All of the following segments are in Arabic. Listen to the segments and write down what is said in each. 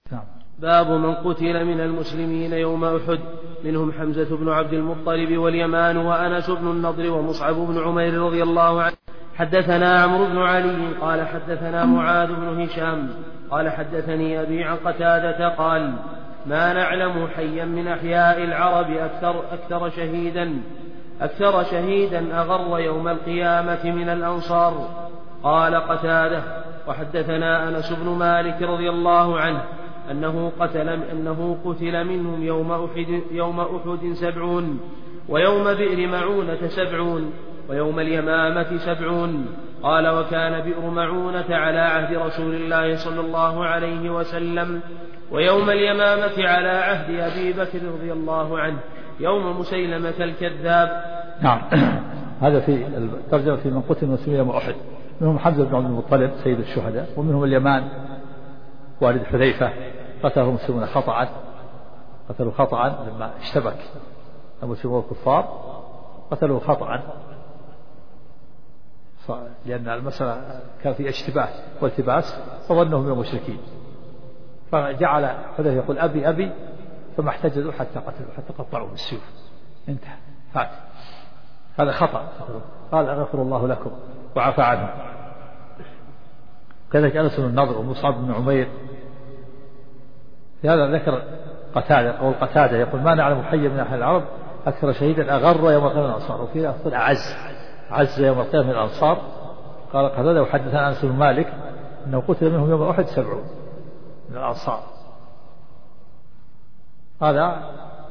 نعم. باب من قتل من المسلمين يوم أحد منهم حمزة بن عبد المطلب واليمان وأنس بن النضر ومصعب بن عمير رضي الله عنه. حدثنا عمرو بن علي قال حدثنا معاذ بن هشام قال حدثني أبي عن قتادة قال ما نعلم حيا من أحياء العرب أكثر شهيدا أغر يوم القيامة من الأنصار. قال قتادة وحدثنا أنس بن مالك رضي الله عنه أنه قتل منهم يوم أحد 70 ويوم بئر معونة 70 ويوم اليمامة 70. قال وكان بئر معونة على عهد رسول الله صلى الله عليه وسلم ويوم اليمامة على عهد أبي بكر رضي الله عنه يوم مسيلمة الكذاب. نعم. هذا في الترجمة في من قتل المسلمين يوم أحد منهم حمزة بن عبد المطلب سيد الشهداء ومنهم اليمان والد حذيفة قتله المسلمون قتلوا خطأ لما اشتبك المسلمون الكفار قتلوا خطأ لأن المسألة كان في اشتباه والتباس فظنهم من المشركين فجعل حذيفة يقول أبي ثم احتجزوا حتى قتلوا حتى قطعوا بالسيوف انتهى فات. هذا خطأ قال أغفر الله لكم وعفى عنهم. كذلك أنس بن النضر ومصعب بن عمير. في هذا ذكر قتادة يقول ما نعلم حيا من أهل العرب أكثر شهيدا أغر يوم القيامة من الأنصار وفي لفظ عز يوم القيامة من الأنصار. قال قتادة وحدثنا أنس بن مالك أنه قتل منهم يوم أحد 70 من الأنصار. هذا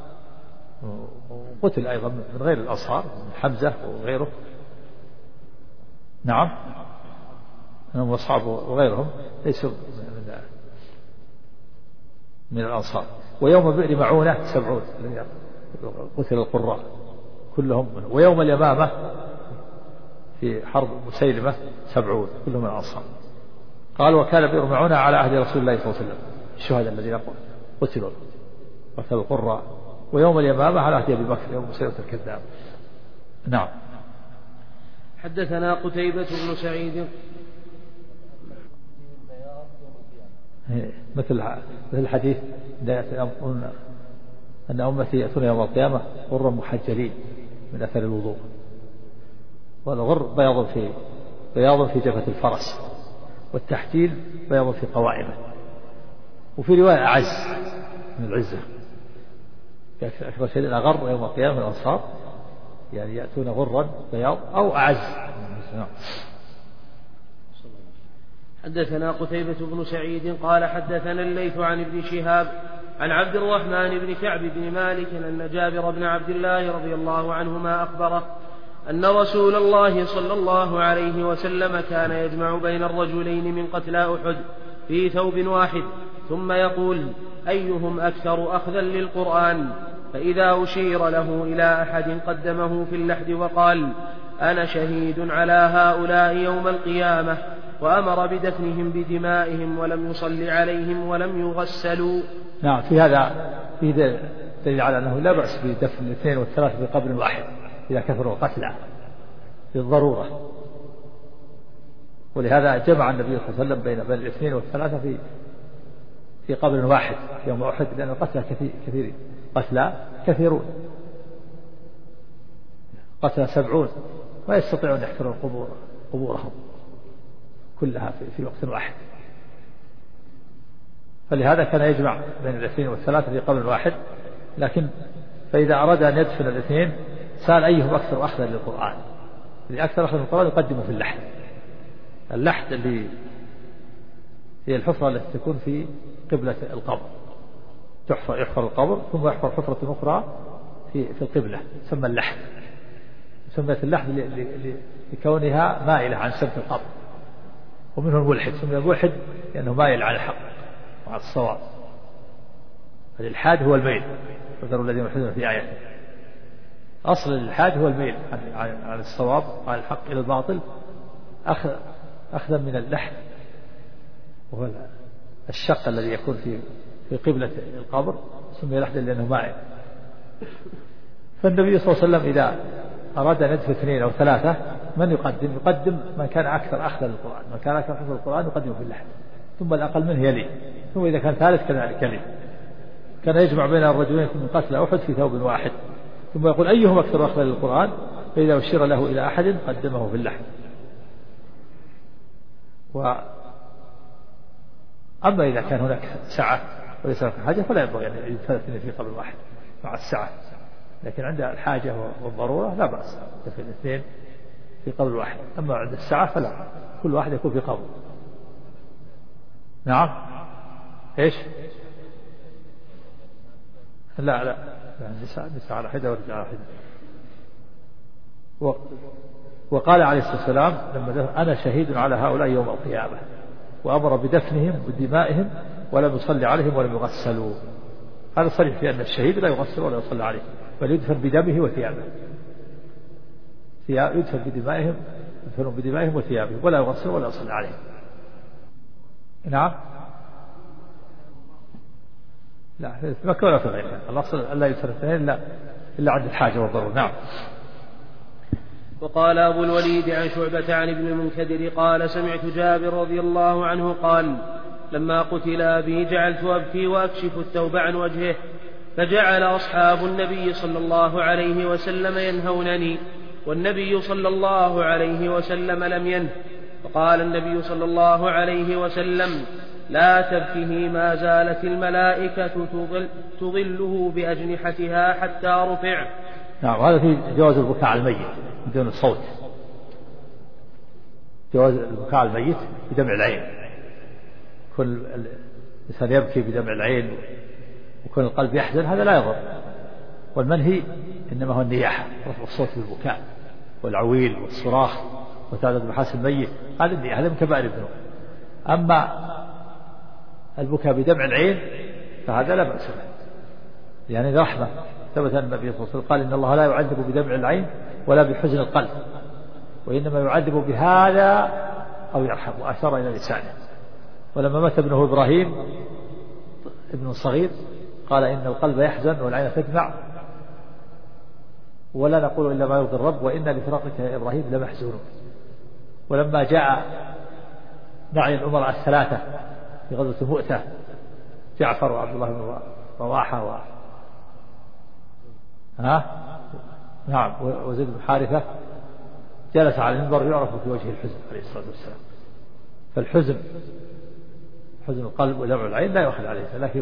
قتل أيضا من غير الأنصار من حمزة وغيره. نعم أنهم أصحابه وغيرهم ليسوا من الأنصار. ويوم بئر معونة 70 قتل القراء كلهم منه. ويوم اليمامة في حرب مسيلمة 70 كلهم من الأنصار. قال وكان بئر معونة على عهد رسول الله صلى الله عليه وسلم الشهداء الذين قتلوا القراء. ويوم اليمامة على عهد أبي بكر يوم مسيلمة الكذاب. نعم. حدثنا قتيبة بن سعيد مثل الحديث أن أمتي يأتون يوم القيامة غرا محجلين من أثر الوضوء. والغر بياض في جبهة الفرس والتحجيل بياض في قوائمه. وفي رواية أعز من العزة أكثر شيء أغر يوم القيامة من الأنصار يعني يأتون غرا بياض أو أعز. حدثنا قتيبة بن سعيد قال حدثنا الليث عن ابن شهاب عن عبد الرحمن بن كعب بن مالك أن جابر بن عبد الله رضي الله عنهما أخبره أن رسول الله صلى الله عليه وسلم كان يجمع بين الرجلين من قتلى أحد في ثوب واحد ثم يقول أيهم أكثر أخذا للقرآن فإذا أشير له إلى أحد قدمه في اللحد وقال أنا شهيد على هؤلاء يوم القيامة وأمر بدفنهم بدمائهم ولم يصل عليهم ولم يغسلوا. نعم. في هذا دليل على أنه لا بأس بدفن الاثنين والثلاثة في قبر واحد إذا كثروا قتلى للضرورة. ولهذا جمع النبي صلى الله عليه وسلم بين الاثنين والثلاثة في قبر واحد يوم أحد لأن القتلى كثيرين قتلى كثيرون قتلى 70 ما يستطيعون يحفرون قبورهم كلها في وقت واحد. فلهذا كان يجمع بين الاثنين والثلاثة في قبر واحد. لكن فإذا أراد أن يدفن الاثنين سأل أيهم أكثر أخذا للقرآن. اللي أكثر أخذا للقرآن يقدمه في اللحد اللي هي الحفرة التي تكون في قبلة القبر. يحفر القبر ثم يحفر حفرة أخرى في القبلة تسمى اللحد. سميت اللحد لكونها مائلة عن سمت القبر. ومنه الملحد سمي الملحد لأنه مائل عن الحق وعن الصواب. الإلحاد هو الميل وذروا الذين يلحدون في آياته. أصل الإلحاد هو الميل عن الصواب وعن الحق إلى الباطل أخذا من اللحد وهو الشق الذي يكون في قبلة القبر سمي لحدا لأنه مائل. فالنبي صلى الله عليه وسلم إذا أراد أن يدفن 2 أو 3 من يقدم من كان أكثر أخذا للقرآن. من كان أكثر أخذا للقرآن يقدمه في اللحد ثم الأقل منه يليه، ثم إذا كان ثالث كذلك يليه. كان يجمع بين الرجلين من قتل أحد في ثوب واحد، ثم يقول أيهم أكثر أخذا للقرآن، فإذا أشير له إلى أحد قدمه في اللحم. أما إذا كان هناك سعة وليس هناك حاجة فلا ينبغي أن يدفن الاثنين في قبر واحد مع السعة، لكن عند الحاجة والضرورة لا بأس يدفن الاثنين في قبر واحد. أما عند السعة فلا، كل واحد يكون في قبر. نعم. إيش؟ لا النساء على حدة والرجال على حدة. وقال عليه الصلاة والسلام لما أنا شهيد على هؤلاء يوم القيامة، وأمر بدفنهم بدمائهم ولم يصلي عليهم ولم يغسلوا. هذا صريح في أن الشهيد لا يغسل ولا يصلي عليه، بل يدفن بدمه وثيابه، يدفن بدمائهم وثيابه ولا يغسل ولا يصلي عليه. نعم. لا في مكة ولا في غيرها، الأصل ألا يدفن اثنين إلا عند الحاجة والضرورة. نعم. وقال أبو الوليد عن شعبة عن ابن المنكدر قال سمعت جابر رضي الله عنه قال لما قتل أبي جعلت أبكي وأكشف الثوب عن وجهه، فجعل أصحاب النبي صلى الله عليه وسلم ينهونني، والنبي صلى الله عليه وسلم لم ينه. فقال النبي صلى الله عليه وسلم لا تبكه، ما زالت الملائكة تظله بأجنحتها حتى رفع. نعم. هذا في جواز البكاء على الميت بدون الصوت، جواز البكاء على الميت بدمع العين، كل الإنسان يبكي بدمع العين وكل القلب يحزن هذا لا يضر. والمنهي إنما هو النياحة، رفع الصوت بالبكاء والعويل والصراخ وتعدد محاسن الميت، هذا النياحة، هذا من كبائر الذنوب. أما البكاء بدمع العين فهذا لا بأس به، يعني رحمة. ثبت أن النبي صلى الله عليه وسلم قال إن الله لا يعذب بدمع العين ولا بحزن القلب، وإنما يعذب بهذا أو يرحم، وأشار إلى لسانه. ولما مات ابنه إبراهيم ابن صغير قال إن القلب يحزن والعين تدمع ولا نقول إلا ما يرضي الرب وإنا لفراقك يا إبراهيم لمحزونون. ولما جاء نعي الأمراء الثلاثة في غزوة مؤتة، جعفر وعبد الله بن رواحة نعم وزيد بن حارثة، جلس على المنبر يعرف في وجه الحزن عليه الصلاة والسلام. فالحزن حزن القلب ودمع العين لا يؤخذ عليه، لكن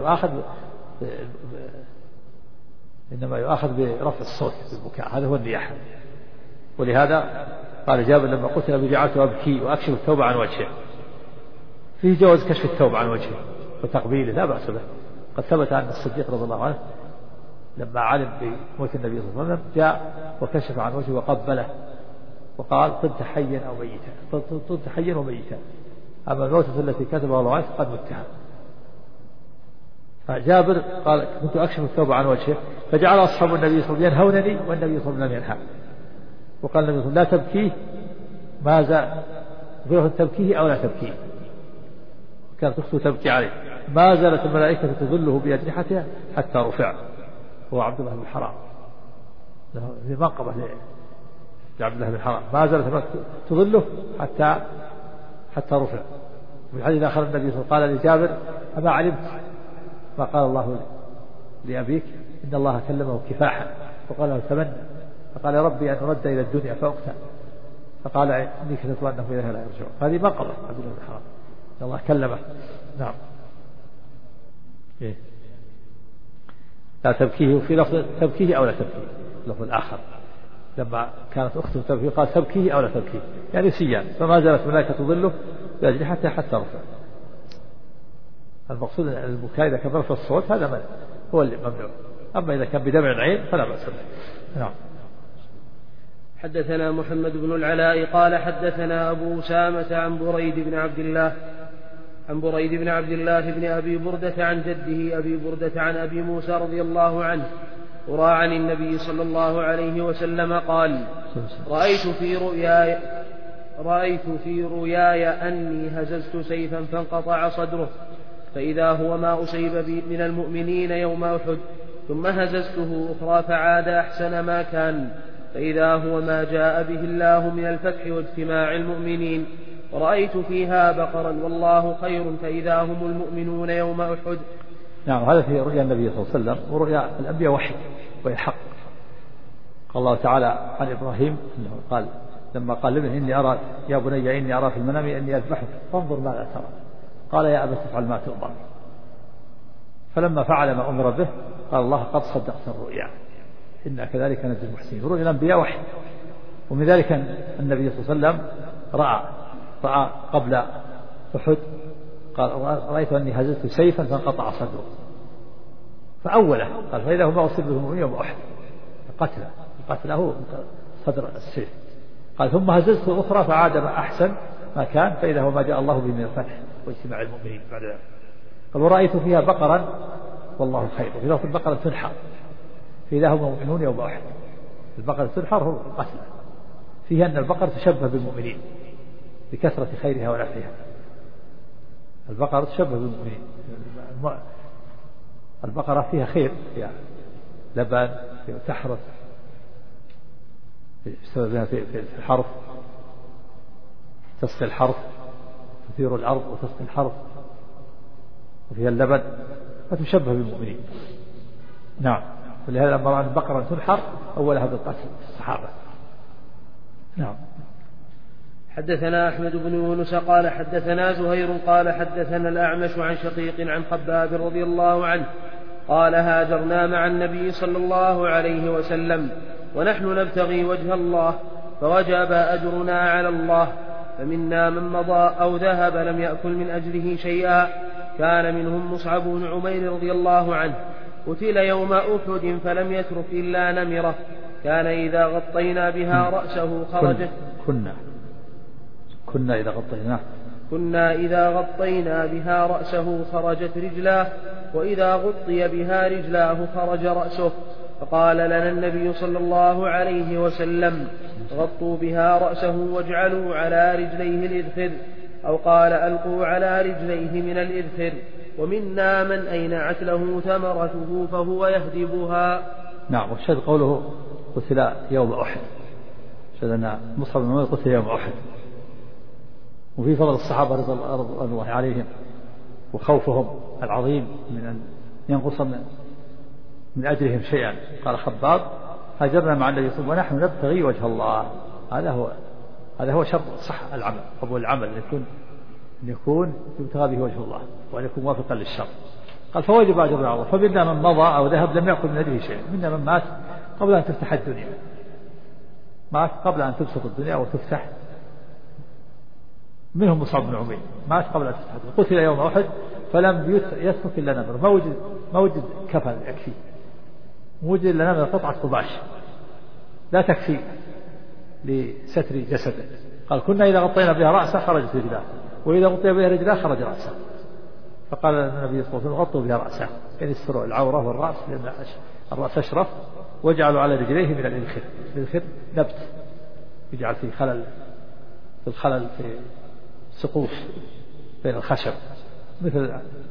إنما يؤخذ برفع الصوت بالبكاء، هذا هو النياحة. ولهذا قال جابر لما قتل جعلت أبكي وأكشف الثوب عن وجهه. فيه جواز كشف الثوب عن وجهه وتقبيله لا بأس به. قد ثبت أن الصديق رضي الله عنه لما علم بموت النبي صلى الله عليه وسلم جاء وكشف عن وجهه وقبله وقال طبت حيا أو ميتا، طبت حيا وميتا، أما الموتة التي كتبها الله عنه قد متها. فجابر قال كنت أكشف الثوب عن وجهه، فجعل أصحاب النبي صلى الله عليه وسلم ينهونني والنبي صلى الله عليه وسلم لم ينهى. وقال النبي صلى الله عليه وسلم لا تبكيه، ماذا تبكيه أو لا تبكيه، كانت أخته تبكي عليه. ما زالت الملائكة تظله بأجنحتها حتى رفع. هو عبد الله بن حرام في منقبة لعبد الله بن حرام، ما زالت الملائكة تظله حتى رفع. في الحديث الآخر النبي صلى الله عليه وسلم قال لجابر أما علمت ما قال الله لأبيك إن الله كلمه كفاحا وقال له تمنى، فقال يا ربي أن أرد إلى الدنيا فأقتل، فقال إني كتبت أنه إليها لا يرجع. هذه منقبة عبد الله بن حرام إن الله كلمه. نعم. لا تبكيه، وفي لفظ تبكيه أو لا تبكيه اللفظ الآخر لما كانت أخته تبكيه قال تبكيه أو لا تبكيه، يعني سيان. فما زالت الملائكة تظله بأجنحتها حتى رفع. المقصود أن البكاء إذا كان برفع الصوت هذا هو اللي ممنوع، أما إذا كان بدمع العين فلا بأس به. نعم. حدثنا محمد بن العلاء قال حدثنا أبو أسامة عن بريد بن عبد الله بن أبي بردة عن جده أبي بردة عن أبي موسى رضي الله عنه وروى عن النبي صلى الله عليه وسلم قال رأيت في رؤياي أني هززت سيفا فانقطع صدره، فإذا هو ما أصيب من المؤمنين يوم أحد، ثم هززته أخرى فعاد أحسن ما كان، فإذا هو ما جاء به الله من الفتح واجتماع المؤمنين، ورأيت فيها بقرا والله خير فإذا هم المؤمنون يوم أحد. نعم، هذا في رؤيا النبي صلى الله عليه وسلم، ورؤيا الأنبياء وحي حق. قال الله تعالى عن إبراهيم إنه قال لما قال لابنه إني أرى يا بني إني أرى في المنام إني أذبحك فانظر ماذا ترى، قال يا أبت افعل ما تؤمر. فلما فعل ما أمر به قال الله قد صدقت الرؤيا إنا كذلك نجزي المحسنين. رؤيا الأنبياء وحي. ومن ذلك النبي صلى الله عليه وسلم رأى قبل أحد قال رأيت أني هززت سيفا فانقطع صدره، فأوله قال فإذا هو أصيب به المؤمنين يوم أحد قتله صدر السيف. قال ثم هززت أخرى فعاد ما أحسن ما كان فإذا هو ما جاء الله به من الفتح واجتماع المؤمنين بعد ذلك. قال ورأيت فيها بقرا والله خير، وفي لفظ البقرة تنحر فإذا هم مؤمنون يوم أحد. البقرة تنحر هو القتل، فيها أن البقرة تشبه بالمؤمنين بكثرة خيرها ونفعها. البقرة تشبه بالمؤمنين، البقرة فيها خير، فيها لبن، فيها تحرث في الحرث، تسقي الحرث، تثير الأرض وتسقي الحرث، وفيها اللبن، فتشبه بالمؤمنين. نعم، ولهذا لما رأى البقرة تنحر أولها بالقتل الصحابة. نعم. حدثنا أحمد بن يونس قال حدثنا زهير قال حدثنا الأعمش عن شقيق عن خباب رضي الله عنه قال هاجرنا مع النبي صلى الله عليه وسلم ونحن نبتغي وجه الله فوجب أجرنا على الله، فمنا من مضى أو ذهب لم يأكل من أجله شيئا. كان منهم مصعب بن عمير رضي الله عنه قتل يوم أحد فلم يترك إلا نمرة كان إذا غطينا بها رأسه خرجت كنا إذا غطينا بها رأسه خرجت رجلاه، وإذا غطي بها رجلاه خرج رأسه. فقال لنا النبي صلى الله عليه وسلم غطوا بها رأسه واجعلوا على رجليه الإذخر، أو قال ألقوا على رجليه من الإذخر. ومنا من أينعت له ثمرته فهو يهدبها. نعم. والشهد قوله قتل يوم أحد، شهد أن مصعب بن عمير قتل يوم أحد. وفي فضل الصحابة رضي الله عليهم وخوفهم العظيم من أن ينقص من أجرهم شيئا. قال خباب هاجرنا مع النبي صلى الله عليه وسلم ونحن نبتغي وجه الله. هذا هو شرط صح العمل، قبول العمل أن يكون يبتغى به وجه الله وأن يكون موافقا للشرع. قال فوجب أجرنا على الله. فمنا من مضى أو ذهب لم يأكل من أجره شيئا. منا من مات قبل أن تفتح الدنيا، مات قبل أن تبسط الدنيا وتفتح. منهم مصعب بن عمير مات قبل أن تفتح الدنيا، قتل يوم أحد فلم يترك إلا نمر، ما وجد كفن يكفي، وجد إلا نمر قطعة قماش لا تكفي لستر جسده. قال كنا إذا غطينا بها رأسه خرجت رجلاه، وإذا غطي بها رجلاه خرج رأسه. فقال النبي صلى الله عليه وسلم غطوا بها رأسه، يعني استروا العورة والرأس لأن الرأس أشرف، واجعلوا على رجليه من الإذخر. الإذخر نبت يجعل فيه خلل في سقوف بين الخشب، مثل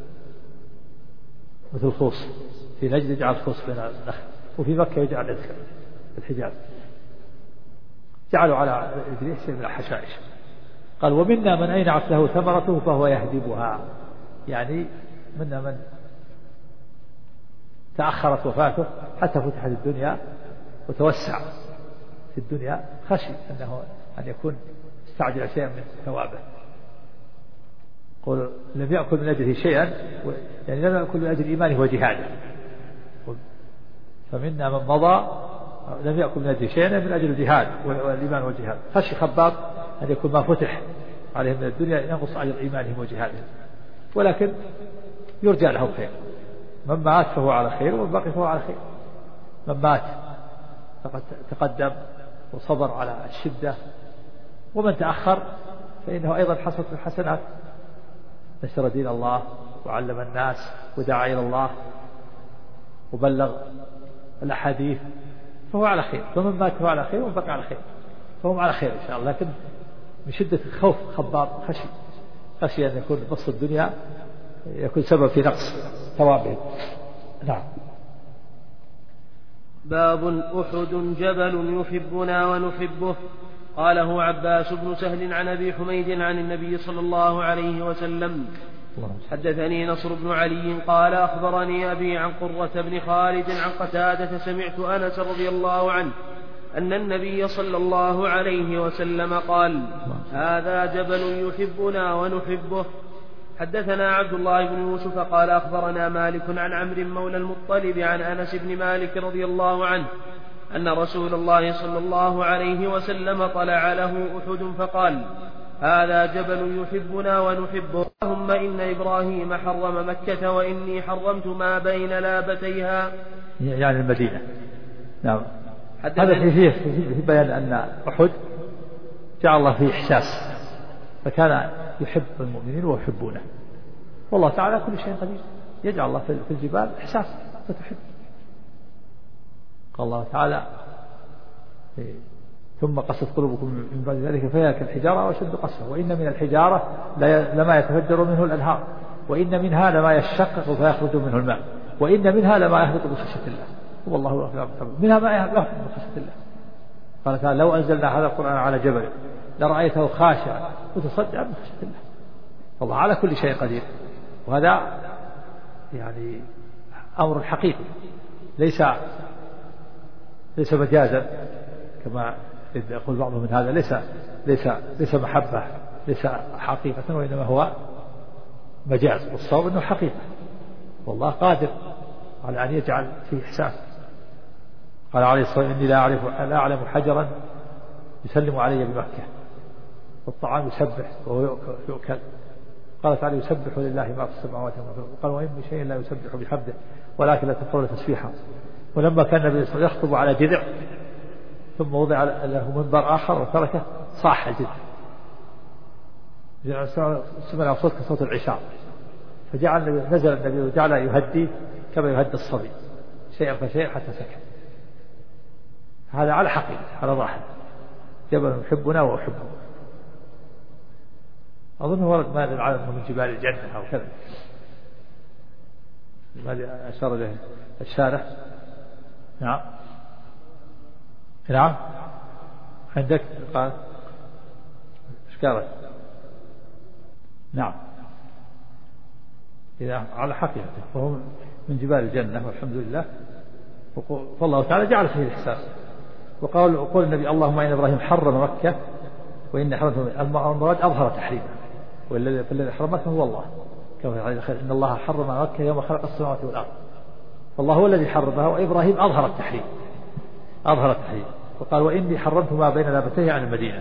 الخوص. في نجد يجعل خوص بين النخل، وفي مكة يجعل إذخر في الحجاز. جعلوا على رجليه شيء من الحشائش. قال ومنا من أينعت له ثمرته فهو يهدبها، يعني منا من تأخرت وفاته حتى فتحت الدنيا وتوسع في الدنيا، خشي أن يكون استعجل شيئا من ثوابه. قل لم يأكل من أجله شيئا، يعني لم يأكل من أجل إيمانه وجهاده. فمنا من مضى لم يأكل من أجل شيئا من أجل الجهاد والإيمان والجهاد. خشي خباب أن يكون ما فتح عليهم من الدنيا ينقص أجر إيمانهم وجهادهم، ولكن يرجى له خير. من مات فهو على خير، ومن بقي فهو على خير. من مات فقد تقدم وصبر على الشدة، ومن تأخر فإنه أيضا حصلت الحسنات، نشر دين الله وعلم الناس ودعا إلى الله وبلغ الأحاديث، فهو على خير. فمن مات فهو على خير، ومن بقي على خير، فهم على خير إن شاء الله. لكن من شدة الخوف خباب خشي أن يكون نقص الدنيا يكون سبب في نقص ثوابه. نعم. باب أحد جبل يحبنا ونحبه. قاله عباس بن سهل عن أبي حميد عن النبي صلى الله عليه وسلم. حدثني نصر بن علي قال أخبرني أبي عن قرة بن خالد عن قتادة سمعت أنس رضي الله عنه أن النبي صلى الله عليه وسلم قال: هذا جبل يحبنا ونحبه. حدثنا عبد الله بن يوسف قال أخبرنا مالك عن عمرو مولى المطلب عن أنس بن مالك رضي الله عنه أن رسول الله صلى الله عليه وسلم طلع له أحد فقال: هذا جبل يحبنا ونحبه، اللهم إن إبراهيم حرم مكة وإني حرمت ما بين لابتيها، يعني المدينة. نعم. هذا فيه بيان أن أحد جعل الله فيه إحساس، فكان يحب المؤمنين ويحبونه، والله تعالى كل شيء قدير، يجعل الله في الجبال إحساس فتحب. قال الله تعالى: ثم قست قلوبكم من بعد ذلك فهي كالحجارة وأشد قسوة، وإن من الحجارة لما يتفجر منه الأنهار، وإن منها لما يشقق فيخرج منه الماء، وإن منها لما يهبط من خشية الله، والله منها ما يهبط من خشية الله. قال تعالى: لو أنزلنا هذا القرآن على جبل لرأيته خاشعا متصدعا من خشية الله. والله على كل شيء قدير، وهذا يعني أمر حقيقي ليس مجازا كما يقول بعضهم من هذا، ليس محبة، ليس حقيقة، وإنما هو مجاز، والصواب أنه حقيقة، والله قادر على أن يجعل فيه إحساس. قال عليه الصلاة والسلام: إني لا أعلم حجرا يسلم علي بمكة والطعام يسبح وهو يؤكل. قال تعالى: يسبح لله ما في السماوات وما في الأرض. قال: وإن من شيء لا يسبح بحمده ولكن لا تفقهون تسبيحه. ولما كان النبي صلى الله عليه وسلم يخطب على جذع ثم وضع له منبر آخر وتركه صاح الجذع، سمع صوت كصوت العشاء، نزل النبي وجعل يهدي كما يهدي الصبي شيئا فشيئا حتى سكت. هذا على حقيقة، على ظاهر جبل يحبنا وأحبه. أظن ورد ما العالم من جبال الجنة أو كذا، ما أشار له الشارح. نعم نعم عندك قال ايش قالت؟ نعم إذا على حقيقته فهو من جبال الجنة والحمد لله، فالله تعالى جعل فيه الإحساس. وقول النبي: اللهم إن إبراهيم حرم مكة وإن حرمت، المراد أظهر تحريمه، فالذي حرمته هو الله، كما إن الله حرم مكة يوم خلق السماوات والأرض، فالله هو الذي حرمها، وإبراهيم أظهر التحريم. وقال: وإني حرمت ما بين لابتيه عن المدينة،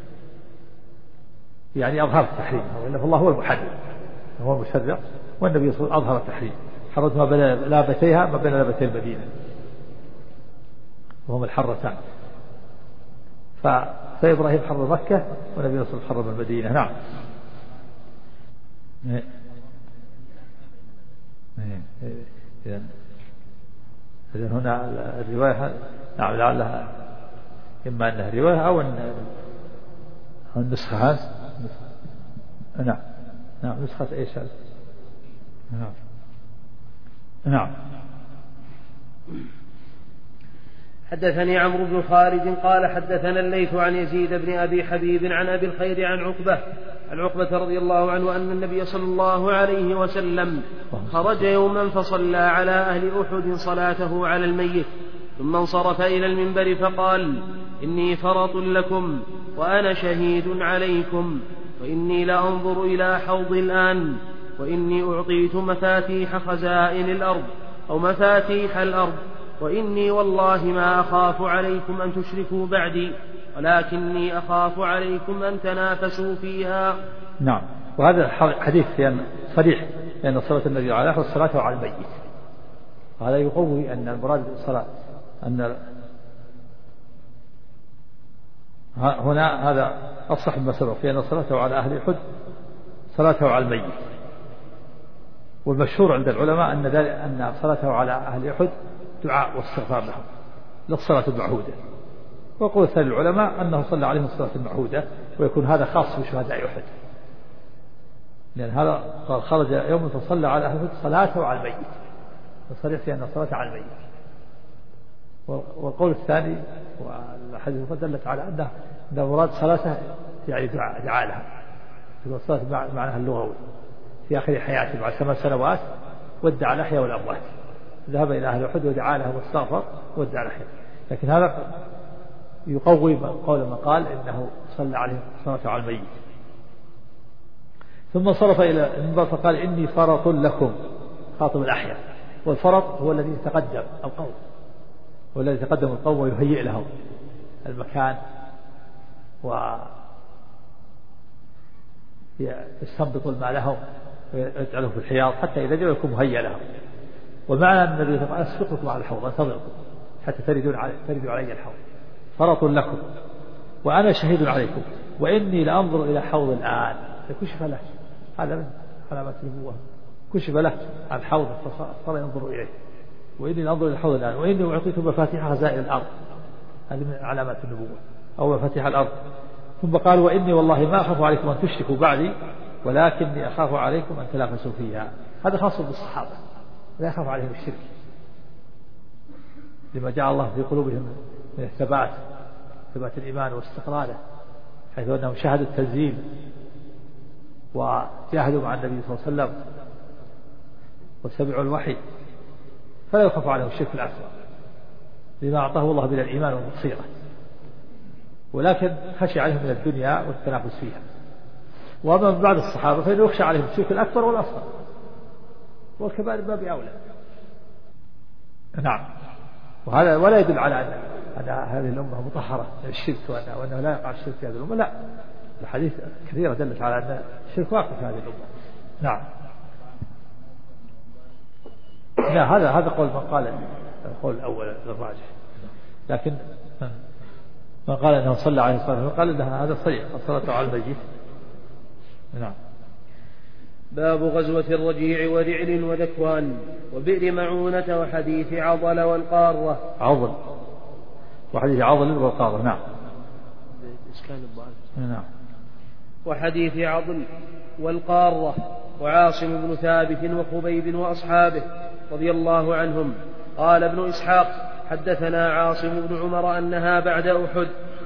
يعني أظهر التحريم، وإلا فالله هو المحرم، هو المشرع، والنبي صلى الله عليه وسلم أظهر التحريم، حرمت ما بين لابتيها ما بين لابتي المدينة، وهم الحرتان. فإبراهيم حرم مكة والنبي صلى الله عليه وسلم حرم المدينة. نعم. إذن هنا الرواية نعم لعلها إما أنها رواية أو النسخة. نعم نسخة إيش هذا؟ نعم. حدثني عمرو بن خالد قال حدثنا الليث عن يزيد بن أبي حبيب عن أبي الخير عن عقبة رضي الله عنه أن النبي صلى الله عليه وسلم خرج يوما فصلى على أهل أحد صلاته على الميت، ثم انصرف إلى المنبر فقال: إني فرط لكم وأنا شهيد عليكم، وإني لأنظر إلى حوض الآن، وإني أعطيت مفاتيح خزائن الأرض أو مفاتيح الأرض، وإني والله ما أخاف عليكم أن تشركوا بعدي، ولكني أخاف عليكم أن تنافسوا فيها. نعم. وهذا الحديث صريح لأن صلاة النبي عليه والصلاة على الميت، هذا يقوي أن المراد بالصلاة أن هنا هذا الصح ما سبق في أن صلاته على أهل أحد صلاته على الميت، والمشهور عند العلماء أن صلاته على أهل أحد دعاء واستغفار لهم للصلاة المعهودة، وقول ثاني العلماء أنه صلى عليهم الصلاة المعهودة، ويكون هذا خاص بشهداء أحد، لأن هذا قال خرج يوم فصلى على أهل أحد صلاته على الميت، فصريح في أن الصلاة على الميت. والقول الثاني والحديث دلت على أنه مراد صلاته يعني دعا لها، الصلاة معناها اللغوي في آخر حياته بعد 8 سنوات ودع الأحياء والأموات، ذهب إلى أهل أحد ودعا لهم واستغفر ودع الأحياء. لكن هذا يقوي قول من قال إنه صلى عليه صلاة على الميت. ثم صرف إلى المنبر فقال إني فرط لكم، خاطب الأحياء، والفرط هو الذي يتقدم القوم، هو الذي يتقدم القوم ويهيئ لهم المكان ويستنبط الماء لهم ويجعله في الحياض حتى إذا جاء يكون مهيئ لهم. ومعنى أن النبي قال أسبقكم على الحوض أنتظركم حتى تردوا علي الحوض، فرط لكم وأنا شهيد عليكم وإني لأنظر إلى حوض الآن. فكشف له، هذا من علامات النبوة، كشف له عن الحوض فصار ينظر إليه، وإني لأنظر إلى الحوض الآن وإني أعطيت مفاتيح خزائن الأرض، هذه من علامات النبوة أو مفاتيح الأرض. ثم قال وإني والله ما أخاف عليكم أن تشركوا بعدي ولكني أخاف عليكم أن تنافسوا فيها. هذا خاص بالصحابة، لا يخاف عليهم الشرك لما جعل الله في قلوبهم من الثبات، ثبات الإيمان واستقراله، حيث أنهم شاهدوا التنزيل وجاهدوا مع النبي صلى الله عليه وسلم وسمعوا الوحي، فلا يخاف عليهم الشرك الأكبر لما أعطاه الله من الإيمان والبصيرة، ولكن خشي عليهم من الدنيا والتنافس فيها. وأما من بعد الصحابة فإنه يخشى عليهم الشرك الأكبر والأصغر والكبائر باب أولى. نعم. وهذا ولا يدل على أن هذه الأمة مطهرة من الشرك وأنه لا يقع الشرك في هذه الأمة، لا، الحديث كثيرة دلت على أن الشرك واقع في هذه الأمة. نعم. لا، هذا قول من قال القول الأول الراجح، لكن من قال أنه صلى عليه الصلاة والسلام قال لها هذا صحيح الصلاة على الميت. نعم. باب غزوة الرجيع ورعل وذكوان وبئر معونة وحديث عضل والقارة. عضل وحديث عضل والقارة. نعم. نعم. وحديث عضل والقارة وعاصم بن ثابت وخبيب وأصحابه رضي الله عنهم. قال ابن إسحاق حدثنا عاصم بن عمر أنها بعد أحد.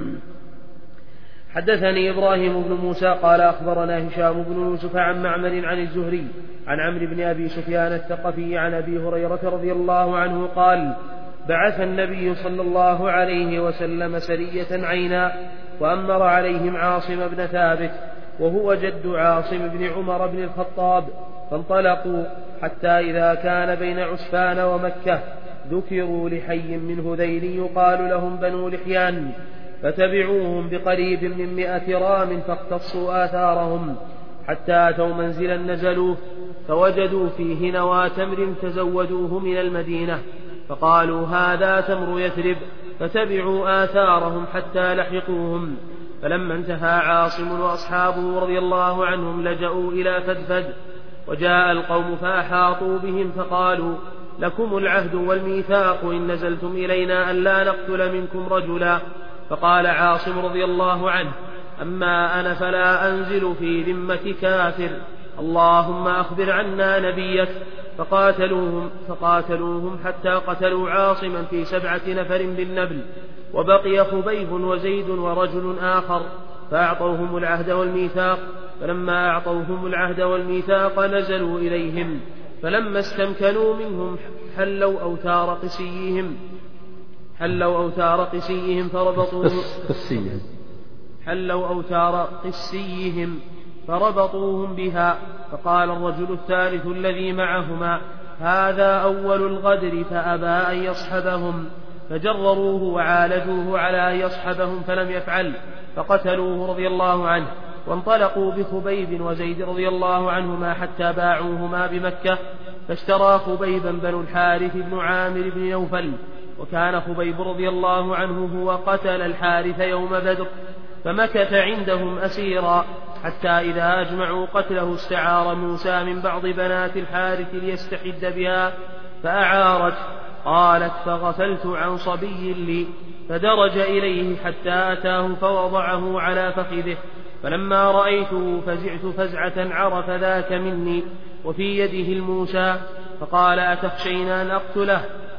حدثني إبراهيم بن موسى قال أخبرنا هشام بن يوسف عن معمر عن الزهري عن عمرو بن أبي سفيان الثقفي عن أبي هريرة رضي الله عنه قال بعث النبي صلى الله عليه وسلم سرية عينا وأمر عليهم عاصم بن ثابت وهو جد عاصم بن عمر بن الخطاب، فانطلقوا حتى إذا كان بين عسفان ومكة ذكروا لحي من هذيل يقال لهم بنو لحيان، فتبعوهم بقريب من 100 رام فاقتصوا آثارهم حتى أتوا منزلا نزلوه فوجدوا فيه نوى تمر تزودوه من المدينة، فقالوا هذا تمر يثرب، فتبعوا آثارهم حتى لحقوهم. فلما انتهى عاصم وأصحابه رضي الله عنهم لجأوا إلى فدفد، وجاء القوم فأحاطوا بهم فقالوا لكم العهد والميثاق إن نزلتم إلينا أن لا نقتل منكم رجلا. فقال عاصم رضي الله عنه أما أنا فلا أنزل في ذمة كافر، اللهم أخبر عنا نبيك. فقاتلوهم حتى قتلوا عاصما في 7 نفر بالنبل، وبقي خبيب وزيد ورجل آخر، فأعطوهم العهد والميثاق. فلما أعطوهم العهد والميثاق نزلوا إليهم، فلما استمكنوا منهم حلوا أوتار قسيهم فربطوهم بها. فقال الرجل الثالث الذي معهما هذا أول الغدر فأبى أن يصحبهم، فجرروه وعالجوه على أن يصحبهم فلم يفعل، فقتلوه رضي الله عنه. وانطلقوا بخبيب وزيد رضي الله عنهما حتى باعوهما بمكة، فاشترى خبيبا بنو الحارث بن عامر بن نوفل، وكان خبيب رضي الله عنه هو قتل الحارث يوم بدر، فمكث عندهم أسيرا حتى إذا أجمعوا قتله استعار موسى من بعض بنات الحارث ليستحد بها فأعارت. قالت فغفلت عن صبي لي، فدرج إليه حتى أتاه فوضعه على فخذه، فلما رأيته فزعت فزعة عرف ذاك مني، وفي يده الموسى، فقال أتخشين أن أقتله؟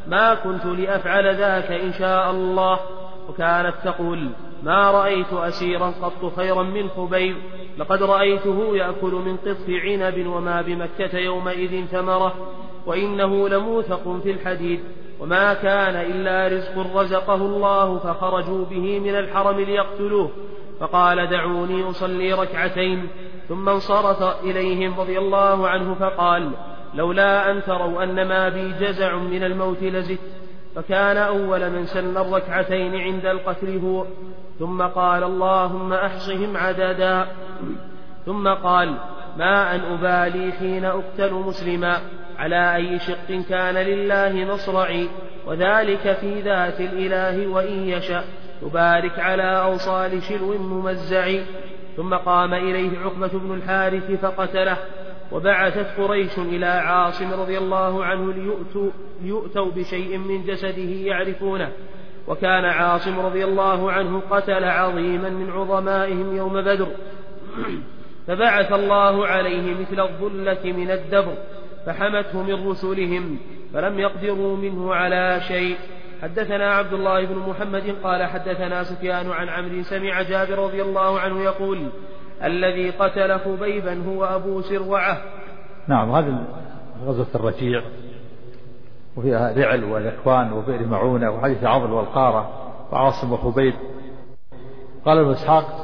ما كنت لأفعل ذاك إن شاء الله. وكانت تقول: ما رأيت أسيرا قط خيرا من خبيب، لقد رأيته يأكل من قطف عنب وما بمكة يومئذ ثمرة، وإنه لموثق في الحديد، وما كان إلا رزق رزقه الله، فخرجوا به من الحرم ليقتلوه، فقال: دعوني أصلي ركعتين. ثم انصرف إليهم رضي الله عنه فقال: لولا أن تروا أن ما بي جزع من الموت لزدت. فكان أول من سن الركعتين عند القتل هو. ثم قال: اللهم أحصهم عددا. ثم قال: ما أن أبالي حين أقتل مسلما على أي شق كان لله مصرعي، وذلك في ذات الإله، وإن يشأ يبارك على أوصال شلو ممزع. ثم قام إليه عقبة بن الحارث فقتله. وبعثت قريش إلى عاصم رضي الله عنه ليؤتوا بشيء من جسده يعرفونه، وكان عاصم رضي الله عنه قتل عظيما من عظمائهم يوم بدر، فبعث الله عليه مثل الظلة من الدبر، فحمته من رسلهم فلم يقدروا منه على شيء. حدثنا عبد الله بن محمد قال حدثنا سفيان عن عمرو سمع جابر رضي الله عنه يقول: الذي قتل خبيبا هو أبو سروعة. نعم، هذه غزوة الرجيع وفيها رعل والإخوان وبئر معونة وحديث عضل والقارة وعاصم وخبيب. قال ابن إسحاق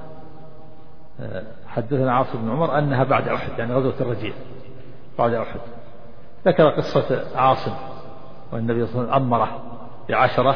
حدثنا عاصم بن عمر أنها بعد أحد، يعني غزوة الرجيع بعد أحد. ذكر قصة عاصم والنبي صلى الله عليه وسلم أمره ب10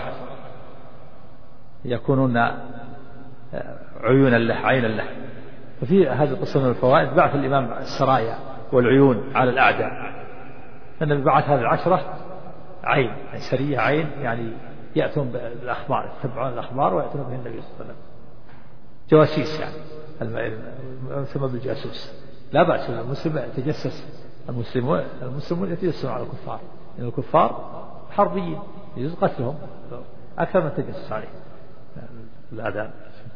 يكونون عيونا له عينا له. وفي هذه القصة من الفوائد بعث الإمام السرايا والعيون على الأعداء. النبي بعث هذه 10 عين، يعني سرية عين، يعني يأتون بالأخبار، يتبعون الأخبار ويأتون به النبي صلى الله عليه وسلم، جواسيس، يعني يسمى بالجاسوس. لا بأس المسلم يتجسس، المسلمون يتجسسون على الكفار، لأن الكفار حربيين يجوز قتلهم أكثر من التجسس عليه الأعداء.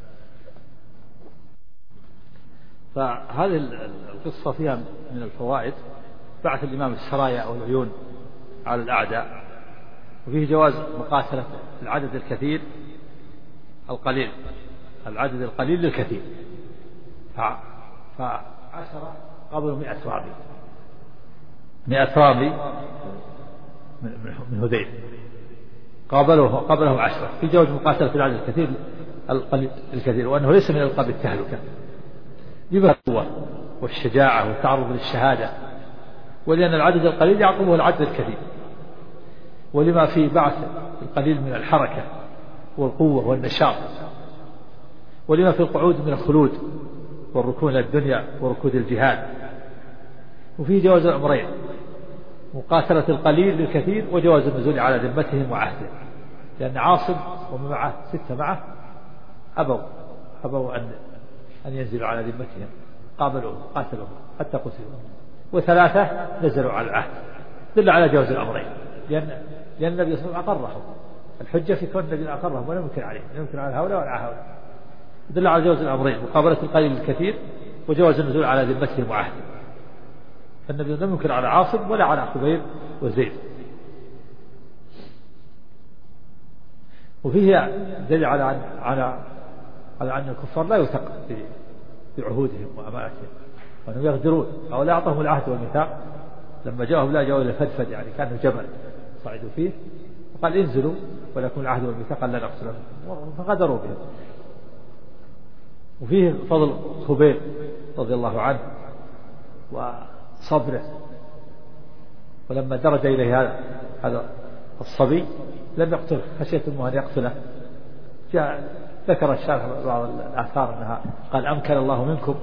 فهذه القصة فيها من الفوائد بعث الإمام السرايا والعيون على الأعداء، وفيه جواز مقاتلة العدد الكثير القليل، العدد القليل للكثير. ف10 قبلوا 100 رامي، 100 رامي من هذيل قابلهم 10. في جواز مقاتلة العدد الكثير القليل الكثير، وأنه ليس من ألقاب التهلكة، بما القوة والشجاعة والتعرض للشهادة، ولأن العدد القليل يعقبه العدد الكثير، ولما في بعث القليل من الحركة والقوة والنشاط، ولما في القعود من الخلود والركون إلى الدنيا وركود الجهاد. وفي جواز الأمرين، مقاتلة القليل للكثير وجواز النزول على ذمتهم وعهدهم، لأن عاصم ومن معه 6 معه أبوا أن ينزلوا على ذمتهم، قابلوا قاتلوا حتى قتلوا، و3 نزلوا على العهد. دل على جواز الأمرين، لأن النبي صلى الله عليه وسلم أقرهم. الحجة في كون النبي أقرهم ولا يمكن عليه، لا يمكن على هؤلاء ولا على هؤلاء. دل على جواز الأمرين، مقابلة القليل الكثير وجواز النزول على ذمتهم وعهدهم. فالنبي لم ينكر على عاصم ولا على خبيب وزيد. وفيه دليل على أن الكفار لا يثق بعهودهم وأمانتهم، وأنهم يغدرون، أو لا أعطاهم العهد والميثاق. لما جاءهم لا جاءوا إلى فدفد، يعني كانوا جبل صعدوا فيه، وقال انزلوا ولكم العهد والميثاق لا نقتلهم، فغدروا بهم. وفيه فضل خبيب رضي الله عنه وصبره، ولما درج إليه هذا الصبي لم يقتله، خشية أن يقتله. ذكر الشارح بعض الآثار أنها قال: أمكن الله منكم،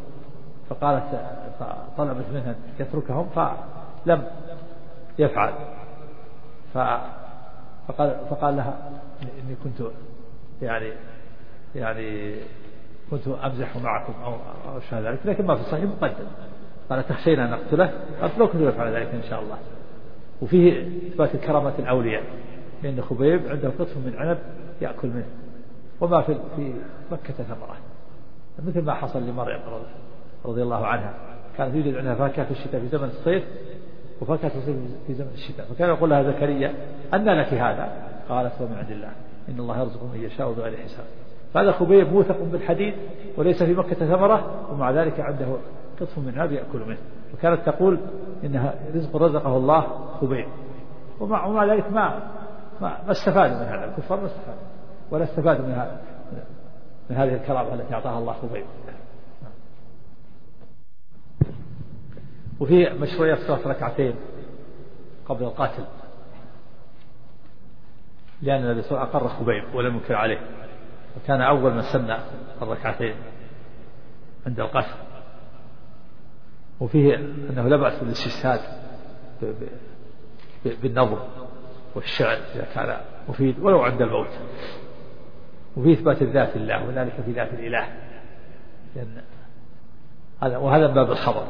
فطلبت منها يتركهم فلم يفعل، فقال لها: إني كنت يعني كنت أمزح معكم أو شيء ذلك، لكن ما في الصحيح مقدم. قال: تخشين أن نقتله؟ قالت: لو كنت يفعل ذلك إن شاء الله. وفيه إثبات كرامة الأولياء، لأن خبيب عنده قطف من عنب يأكل منه، وما في مكة ثمرة، مثل ما حصل لمريم رضي الله عنها، كانت يوجد عندها فاكهة في الشتاء في زمن الصيف وفاكهة تصير في زمن الشتاء. فكان يقول لها زكريا أن لك هذا؟ قالت هو من عند الله إن الله يرزق من يشاء بغير حساب. فهذا خبيب موثق بالحديد وليس في مكة ثمرة ومع ذلك عنده قطف من هذا يأكل منه. وكانت تقول إنها رزق رزقه الله خبيب ومع ذلك ما استفادوا من هذا الكفار، ما استفادوا ولا استفادوا من هذه الكرامة التي أعطاها الله خبيب. وفي مشروعية صلاة ركعتين قبل القتل لأن النبي صلى الله عليه وسلم أقر خبيب ولم ينكر عليه وكان أول من سن الركعتين عند القتل. وفيه أنه لا بأس بالاستشهاد بالنظم والشعر إذا كان مفيد ولو عند الموت. وفي إثبات الذات الله وذلك في ذات الإله وهذا من باب الخبر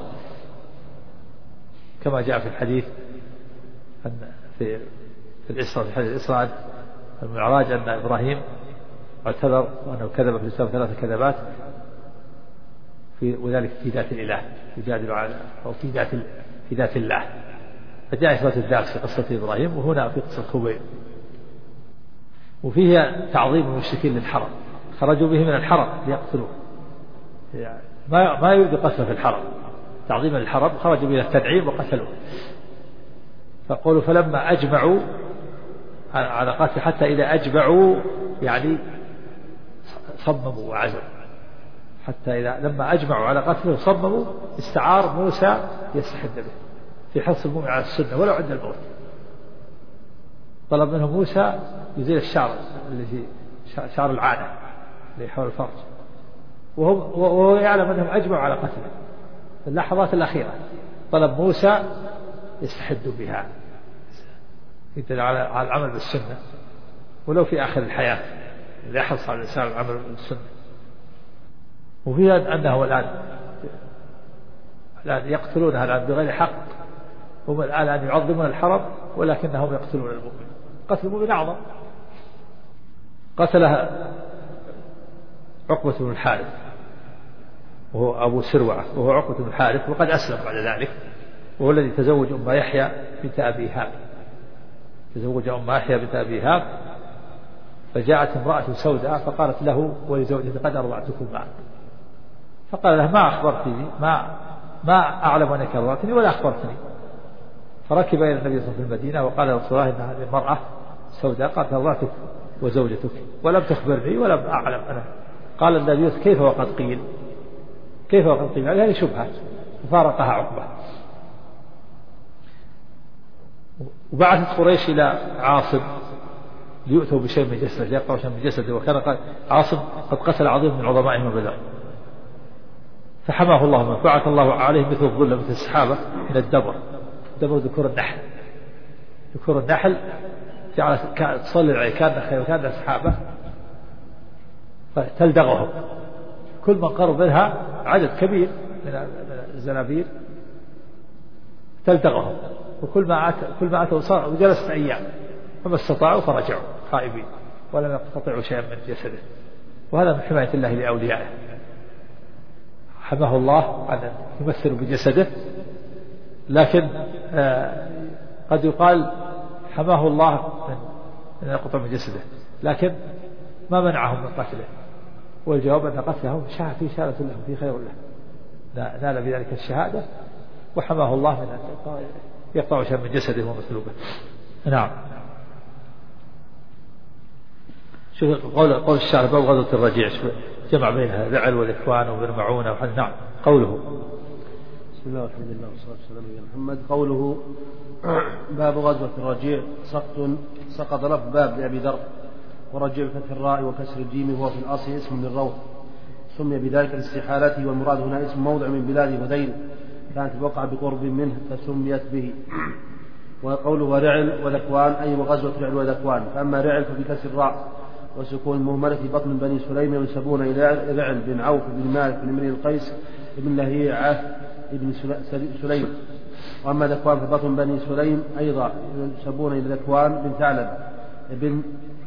كما جاء في الحديث في الإسراء، في حديث الإسراء المعراج أن إبراهيم اعتذر وأنه كذب في الإسلام 3 كذبات وذلك في ذات الإله يجادل على أو في ذات الله. فجاء إثبات الذات في قصة إبراهيم وهنا في قصة خبيب. وفيه تعظيم المشركين للحرم، خرجوا به من الحرم ليقتلوه يعني ما يريد قتله في الحرم، تعظيم الحرم خرجوا به التنعيم وقتلوه. فقولوا فلما أجمعوا على قتل حتى إذا أجمعوا يعني صمموا وعزموا، حتى إذا لما أجمعوا على قتله صمموا استعار موسى يستحد به في حرص المؤمن على السنة ولو عند الموت. طلب منه موسى يزيل الشعر اللي في شعر العانة اللي حول الفرج وهو يعلم أنهم أجمعوا على قتله. في اللحظات الأخيرة طلب موسى يستحد بها يدل على العمل بالسنة ولو في آخر الحياة اللي يحرص على الإنسان العمل بالسنة. وفيها أنه الآن يقتلونها الآن بغير حق، هم الآن يعظمون الحرم ولكنهم يقتلون المؤمن. قتل المؤمن أعظم. قتلها عقبة بن الحارث وهو أبو سروعة وهو عقبة بن الحارث وقد أسلم بعد ذلك، وهو الذي تزوج أم يحيى بنت أبي هاب، تزوج أم يحيى بنت أبي هاب. فجاءت امرأة سوداء فقالت له ولزوجته قد أرضعتكما، فقال له ما أخبرتني ما أعلم أنك أرضعتني ولا أخبرتني. فركب إلى النبي صلى الله عليه وسلم في المدينة وقال يا رسول الله إن هذه المرأة سوداء قالت أرضعتك وزوجتك ولم تخبرني ولم أعلم أنا. قال النبي كيف وقد قيل، كيف وقد قيل، هذه شبهة. ففارقها عقبة. وبعثت قريش إلى عاصم ليؤتوا بشيء من جسده، ليقطعوا شيء من جسده، وكان عاصم قد قتل عظيم من عظمائهم بدر. فحماه الله منه، بعث الله عليه مثل الظل مثل السحابة من الدبر ذكور النحل، ذكور النحل جعلت تصلي عليه كان سحابة فتلدغهم. كل من قرب منها عدد كبير من الزنابير تلدغهم، وكل ما أتوا صار وجلست أيام فما استطاعوا فرجعوا خائبين ولم يقتطعوا شيئا من جسده. وهذا من حماية الله لأوليائه، حماه الله أن يمثل بجسده. لكن قد يقال حماه الله من يقطع من جسده لكن ما منعهم من قتله، والجواب أن قتلهم في شهادة له في خير له، نال بذلك الشهادة وحماه الله من أن يقطع شيئا من جسده ومثلوبه. نعم. شوف قول الشاعر باب غزوة الرجيع جمع بينها ذعل والإخوان وبن معونة نعم. قوله بسم الله والحمد لله والصلاة والسلام على محمد. قوله باب غزوة الرجيع سقط لفظ باب لأبي ذر، ورجيع بفتح الراء وكسر الجيم هو في الأصل اسم للروض، سمي بذلك لاستحالته، والمراد هنا اسم موضع من بلاد هذيل كانت الوقعة بقرب منه فسميت به. وقوله رعل وذكوان أي وغزوة رعل وذكوان. فأما رعل فبكسر الراء وسكون المهملة في بطن بني سليم ينسبون إلى رعل بن عوف بن مالك بن امرئ القيس بن لهيعة بن سليم. وأما ذكوان في بطن بني سليم أيضا ينسبون إلى ذكوان بن ثعلب بن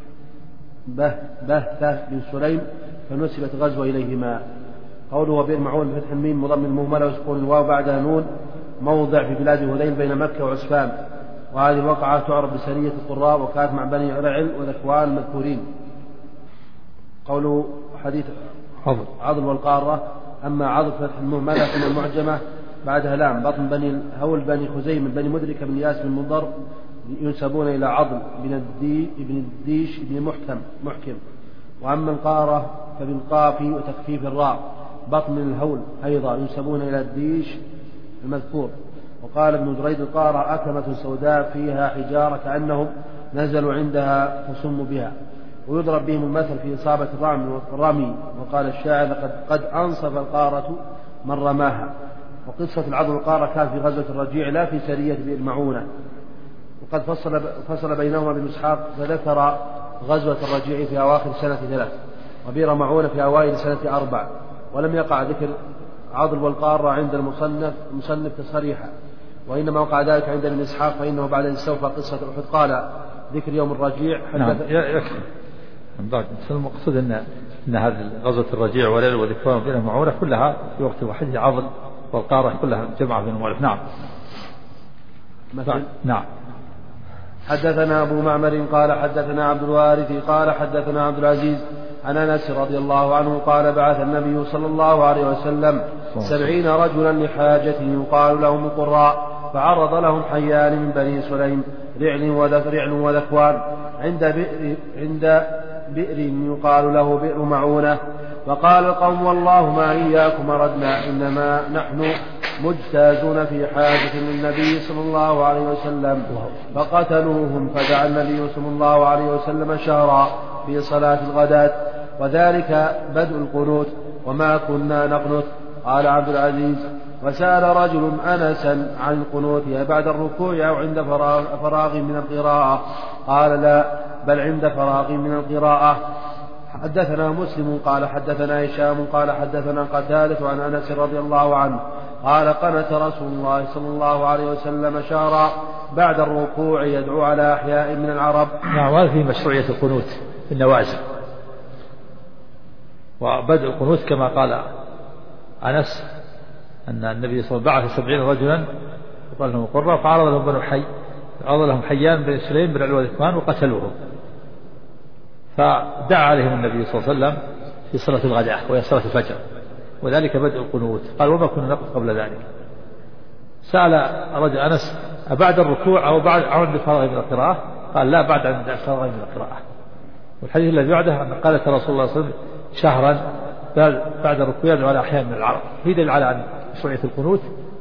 بهتة بن سليم فنسبت غزوة إليهما. قوله وبئر معون بفتح الميم وضم المهملة وسكون الواو بعدها نون موضع في بلاد هذيل بين مكة وعسفان، وهذه الوقعة تعرف بسرية القراء، وكانت مع بني رعل وذكوان المذكورين. قوله حديث عضل والقارة. أما عضل فتح المهملة ثم المعجمة بعدها لام بطن بني هول بني خزيم بني مدركة بن ياس بن مضر ينسبون إلى عضل بن الديش بن محكم. وأما القارة فبالقاف وتخفيف الراء بطن الهول أيضا ينسبون إلى الديش المذكور. وقال ابن دريد القارة أكمة سوداء فيها حجارة كأنهم نزلوا عندها فصموا بها، ويضرب بهم المثل في إصابة الرمي. وقال الشاعر قد أنصف القارة من رماها. وقصة العضل القارة كانت في غزوة الرجيع لا في سرية بئر معونة. وقد فصل بينهما بن إسحاق فذكر غزوة الرجيع في أواخر سنة 3 وبئر معونة في أوائل سنة 4، ولم يقع ذكر عضل والقارة عند المصنف تصريحا، وإنما وقع ذلك عند ابن إسحاق فإنه بعد أن استوفى قصة أحد قال ذكر يوم الرجيع. نعم يكفي. المقصود أن هذه غزوة الرجيع وليل وذكران بين معونة كلها في وقت واحد، عضل والقارة كلها جمع بين المؤلف. نعم. نعم. حدثنا أبو معمر قال حدثنا عبد الوارث قال حدثنا عبد العزيز عن أنس رضي الله عنه قال بعث النبي صلى الله عليه وسلم 70 رجلا لحاجة يقال لهم القراء، فعرض لهم حيان من بني سليم رعل وذكوان عند بئر يقال له بئر معونة. وقال القوم والله ما إياكم أردنا، إنما نحن مجتازون في حاجة للنبي صلى الله عليه وسلم. فقتلوهم، فدعا النبي صلى الله عليه وسلم شهرا في صلاة الغداة، وذلك بدء القنوت، وما كنا نقنت. قال عبد العزيز: وسأل رجل أنسا عن القنوت بعد الركوع أو عند فراغ من القراءة، قال لا، بل عند فراغ من القراءة. حدثنا مسلم قال حدثنا هشام قال حدثنا قتادة عن أنس رضي الله عنه قال قنت رسول الله صلى الله عليه وسلم شهرا بعد الركوع يدعو على أحياء من العرب. نعم. وهذا في مشروعية القنوت في النوازل، وبدء القنوت كما قال أنس أن النبي صلى الله عليه وسلم بعث 70 رجلا وقال لهم قرة، فعرض لهم بنو حي، عرض لهم حيان بن سليم بن علوة الإثمان وقتلوهم، فدعا عليهم النبي صلى الله عليه وسلم في صلاة الغداء وهي صلاة الفجر، وذلك بدء القنوت. قال: وما كنا نقف قبل ذلك. سأل رجل أنس: أبعد الركوع أو بعد عند الفراغ من القراءة؟ قال: لا، بعد عند الفراغ من القراءة. والحديث الذي بعده أن قالت رسول الله صلى الله عليه وسلم شهرا بعد الركوع يدعو على أحيان من العرب. في دليل على أن مشروعية القنوت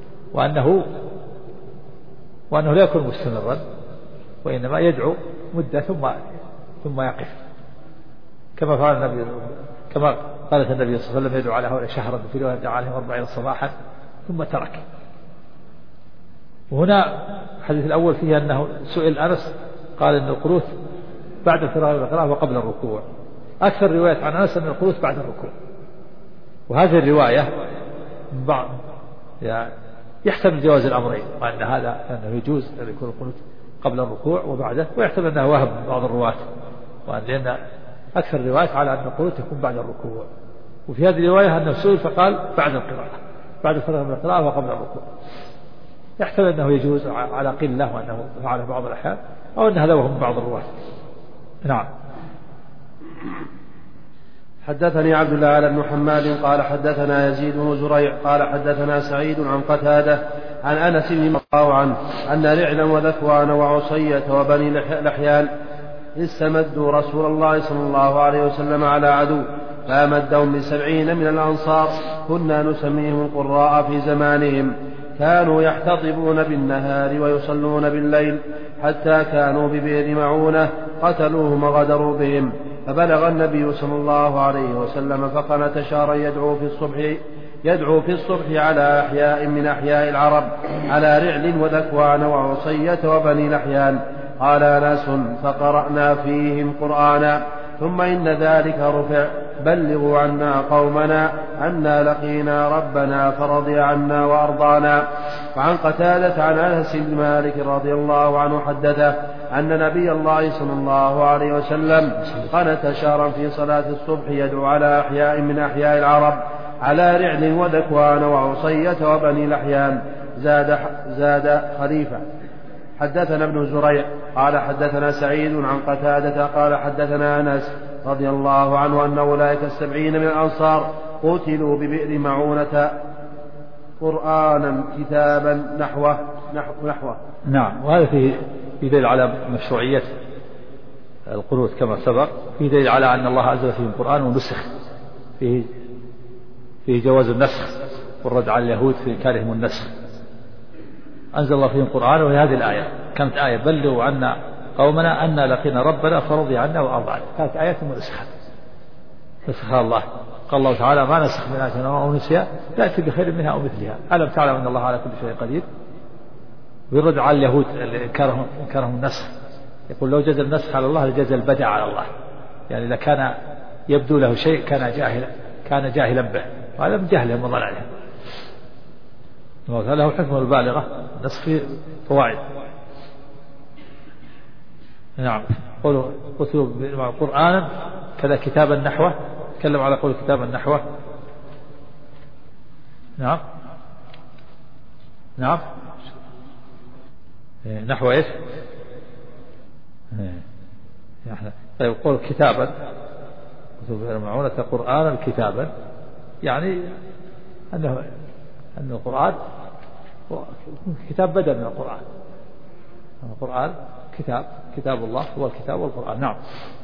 وأنه لا يكون مستمرا، وإنما يدعو مدة ثم يقف، كما قالت النبي صلى الله عليه وسلم يدعو على هؤلاء شهرا، في رواية دعا عليهم 40 صباحا ثم ترك. وهنا الحديث الأول فيه أنه سئل أنس قال إن القنوت بعد الفراغ من القراءة وقبل الركوع. أكثر رواية عن أنس أن القنوت بعد الركوع، وهذه الرواية يحتمل جواز الأمرين، وأن هذا أنه يجوز أن يكون القنوت قبل الركوع وبعده، ويحتمل أنه وهم بعض الرواة، لأن أكثر الروايات على أن القنوت يكون بعد الركوع. وفي هذه الرواية أنه سئل فقال بعد القراءة، بعد الفراغ من القراءة وقبل الركوع. يحتمل أنه يجوز على قلة وأنه فعله بعض الأحيان، أو أن هذا وهم بعض الرواة. نعم. حدثني عبد الله على بن حماد قال حدثنا يزيد بن زريع قال حدثنا سعيد عن قتادة عن أنس بن الله عنه أن رعلا وذكوان وعصية وبني لحيان استمدوا رسول الله صلى الله عليه وسلم على عدو، فأمدهم ب70 من الأنصار كنا نسميهم القراء في زمانهم، كانوا يحتطبون بالنهار ويصلون بالليل، حتى كانوا ببئر معونة قتلوهم وغدروا بهم. فبلغ النبي صلى الله عليه وسلم فقنت شهرا يدعو في الصبح على أحياء من أحياء العرب، على رعل وذكوان وعصية وبني لحيان. قال أنس: فقرأنا فيهم قرآنا، ثم إن ذلك رفع: بلغوا عنا قومنا أنا لقينا ربنا فرضي عنا وأرضانا. وعن قتادة عن أنس بن مالك رضي الله عنه حدثه أن نبي الله صلى الله عليه وسلم قنت شهرا في صلاة الصبح يدعو على أحياء من أحياء العرب، على رعل وذكوان وعصية وبني لحيان. زاد خليفة. حدثنا ابن زريع قال حدثنا سعيد عن قتادة قال حدثنا أنس رضي الله عنه أن أولئك 70 من الأنصار قتلوا ببئر معونة قرآنا كتابا نحوه. نعم. وهذا فيه دليل على مشروعية القنوت كما سبق، فيه دليل على أن الله أنزل فيه القرآن ونسخ، فيه جواز النسخ والرد على اليهود في إنكارهم النسخ. أنزل الله فيهم القرآن، وهي هذه الآية كانت آية بلغوا عنا قومنا أن لقينا ربنا فرضي عنا وأرضى. كانت آيات منسخة نسخها الله. قال الله تعالى ما نسخ من آية أو نسيها نأتي بخير منها أو مثلها ألم تعلم أن الله على كل شيء قدير. ويرد على اليهود اللي إنكارهم النسخ، يقول لو جاز النسخ على الله لجاز البدع على الله، يعني إذا كان يبدو له شيء كان جاهلا به، وهذا من جهلهم وضلالهم. هذا هو الحكمة البالغة النسخ في فوائد. نعم. قولوا قتلوا قرآنا كذا كتابا نحوه، تكلم على قول كتابا نحوه. نعم نعم نحو ايش؟ طيب قول كتابا معونة قرآنا كتابا، يعني أنه القرآن كتاب بدل من القرآن. القرآن كتاب الله هو الكتاب والقرآن. نعم.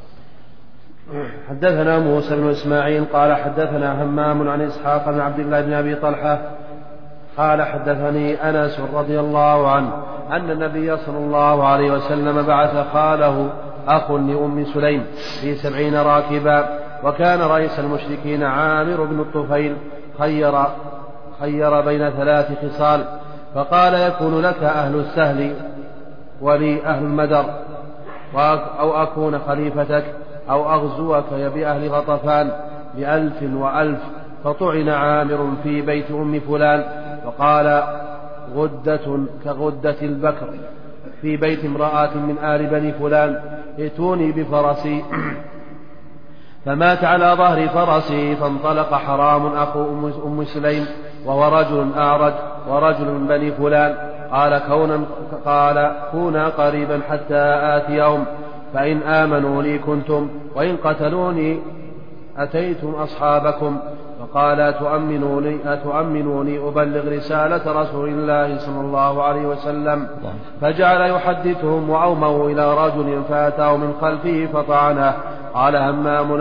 حدثنا موسى بن إسماعيل قال حدثنا همام عن إسحاق بن عبد الله بن أبي طلحة قال حدثني أنس رضي الله عنه أن النبي صلى الله عليه وسلم بعث خاله أخ لأم سليم في 70 راكبا، وكان رئيس المشركين عامر بن الطفيل خير بين 3 خصال، فقال يكون لك أهل السهل ولي أهل المدر، أو أكون خليفتك أو أغزوك بأهل غطفان ب1000 و1000. فطعن عامر في بيت أم فلان، وقال غدة كغدة البكر في بيت امرأة من آل بني فلان ائتوني بفرسي. فمات على ظهر فرسي، فانطلق حرام أخو أم سليم وهو رجل أعرج ورجل من بني فلان، قال كونا قريبا حتى آتي يوم، فإن آمنوا لي كنتم، وإن قتلوني أتيتم أصحابكم. فقال أتؤمنوني أبلغ رسالة رسول الله صلى الله عليه وسلم. فجعل يحدثهم، وأوموا إلى رجل فأتاه من خلفه فطعنه. قال همام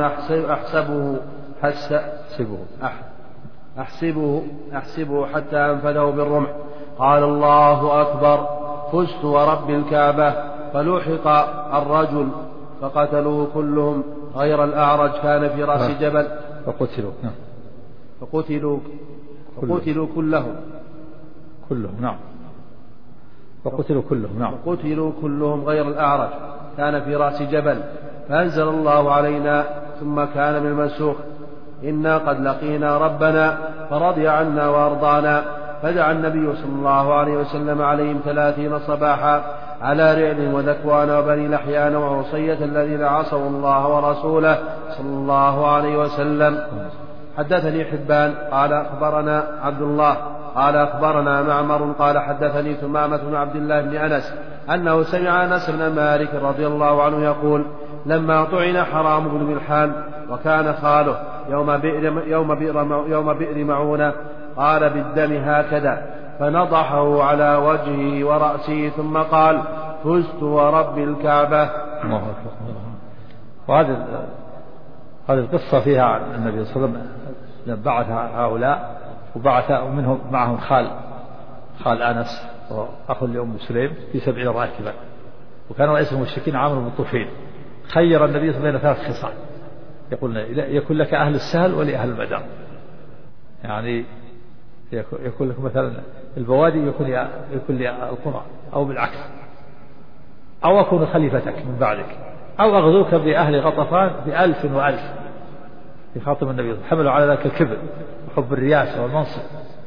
أحسبه حتى أنفذه بالرمح. قال الله أكبر، فزت ورب الكعبة. فلوحق الرجل فقتلوه كلهم غير الأعرج كان في رأس جبل. فقتلوا كلهم غير الأعرج كان في رأس جبل. فأنزل الله علينا ثم كان من المنسوخ إنا قد لقينا ربنا فرضي عنا وأرضانا. فدعا النبي صلى الله عليه وسلم عليهم 30 صباحا على رعل وذكوان وبني لحيان وعصية الذين عصوا الله ورسوله صلى الله عليه وسلم. حدثني حبان قال أخبرنا عبد الله قال أخبرنا معمر قال حدثني ثمامة بن عبد الله بن أنس أنه سمع أنس بن مالك رضي الله عنه يقول لما طعن حرام بن ملحان وكان خاله يوم بئر معونة قال بالدم هكذا، فنضحه على وجهه ورأسه ثم قال فزت ورب الكعبة. وهذه القصة فيها عن النبي صلى الله عليه وسلم بعث هؤلاء، وبعث منهم معهم خال أنس وأخ لأم سليم في 70 راكبا، وكان رئيس المشركين عامر بن الطفيل. خير النبي صلى الله عليه وسلم بين 3 خصال، يقول يكون لك أهل السهل ولأهل المدار، يعني يكون لك مثلا البوادي يكون لي القرى، أو بالعكس، أو أكون خليفتك من بعدك، أو أغزوك بأهل غطفان ب1000 و1000. يخاطب النبي حملوا على ذلك الكبر وحب الرياسة والمنصب.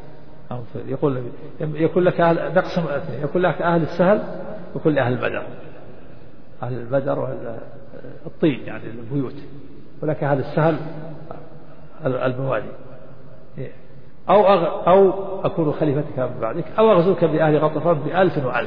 يقول لك يقول لك أهل السهل وكل أهل البدر، أهل البدر والطين يعني البيوت، ولك أهل السهل البوادي. أو أكون خليفتك من بعدك أو أغزوك بأهل غطفان ب1000 و1000.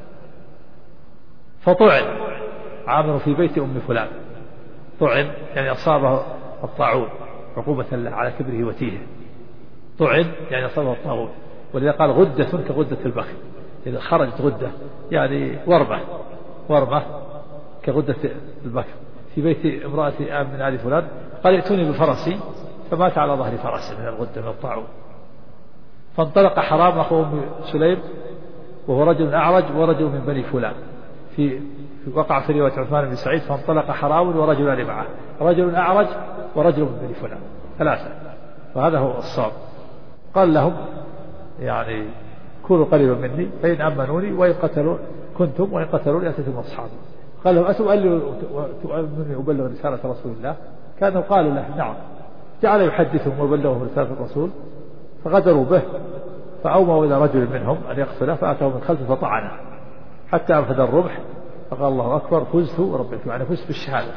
فطعن عامر في بيت أم فلان، طعن يعني أصابه الطاعون عقوبة له على كبره وتيهه، طعن يعني أصابه الطاعون. ولذا قال غدة كغدة البخل، إذا خرجت غدة يعني ورمة كغدة البكر في بيت امرأة من آل فلان، قال ائتوني بفرسي، فمات على ظهر فرسه من الغدة من الطاعون. فانطلق حرام أخو أم سليم وهو رجل أعرج ورجل من بني فلان، وقع في رواية عثمان بن سعيد فانطلق حرام ورجلان معه، رجل أعرج ورجل من بني فلان، 3. وهذا هو الصواب. قال لهم يعني كونوا قريبا مني فإن أمنوني وإن قتلوني أتيتم أصحابي. قال لهم أتؤمنوني أبلغ رسالة رسول الله؟ كانوا قالوا له نعم. جعل يحدثهم وبلغهم رسالة الرسول، فغدروا به فأوموا إلى رجل منهم أن يقتله، فأتوا من خلفه فطعنه حتى أنفذ الرمح، فقال الله أكبر فزت وربكم، يعني فزت بالشهادة.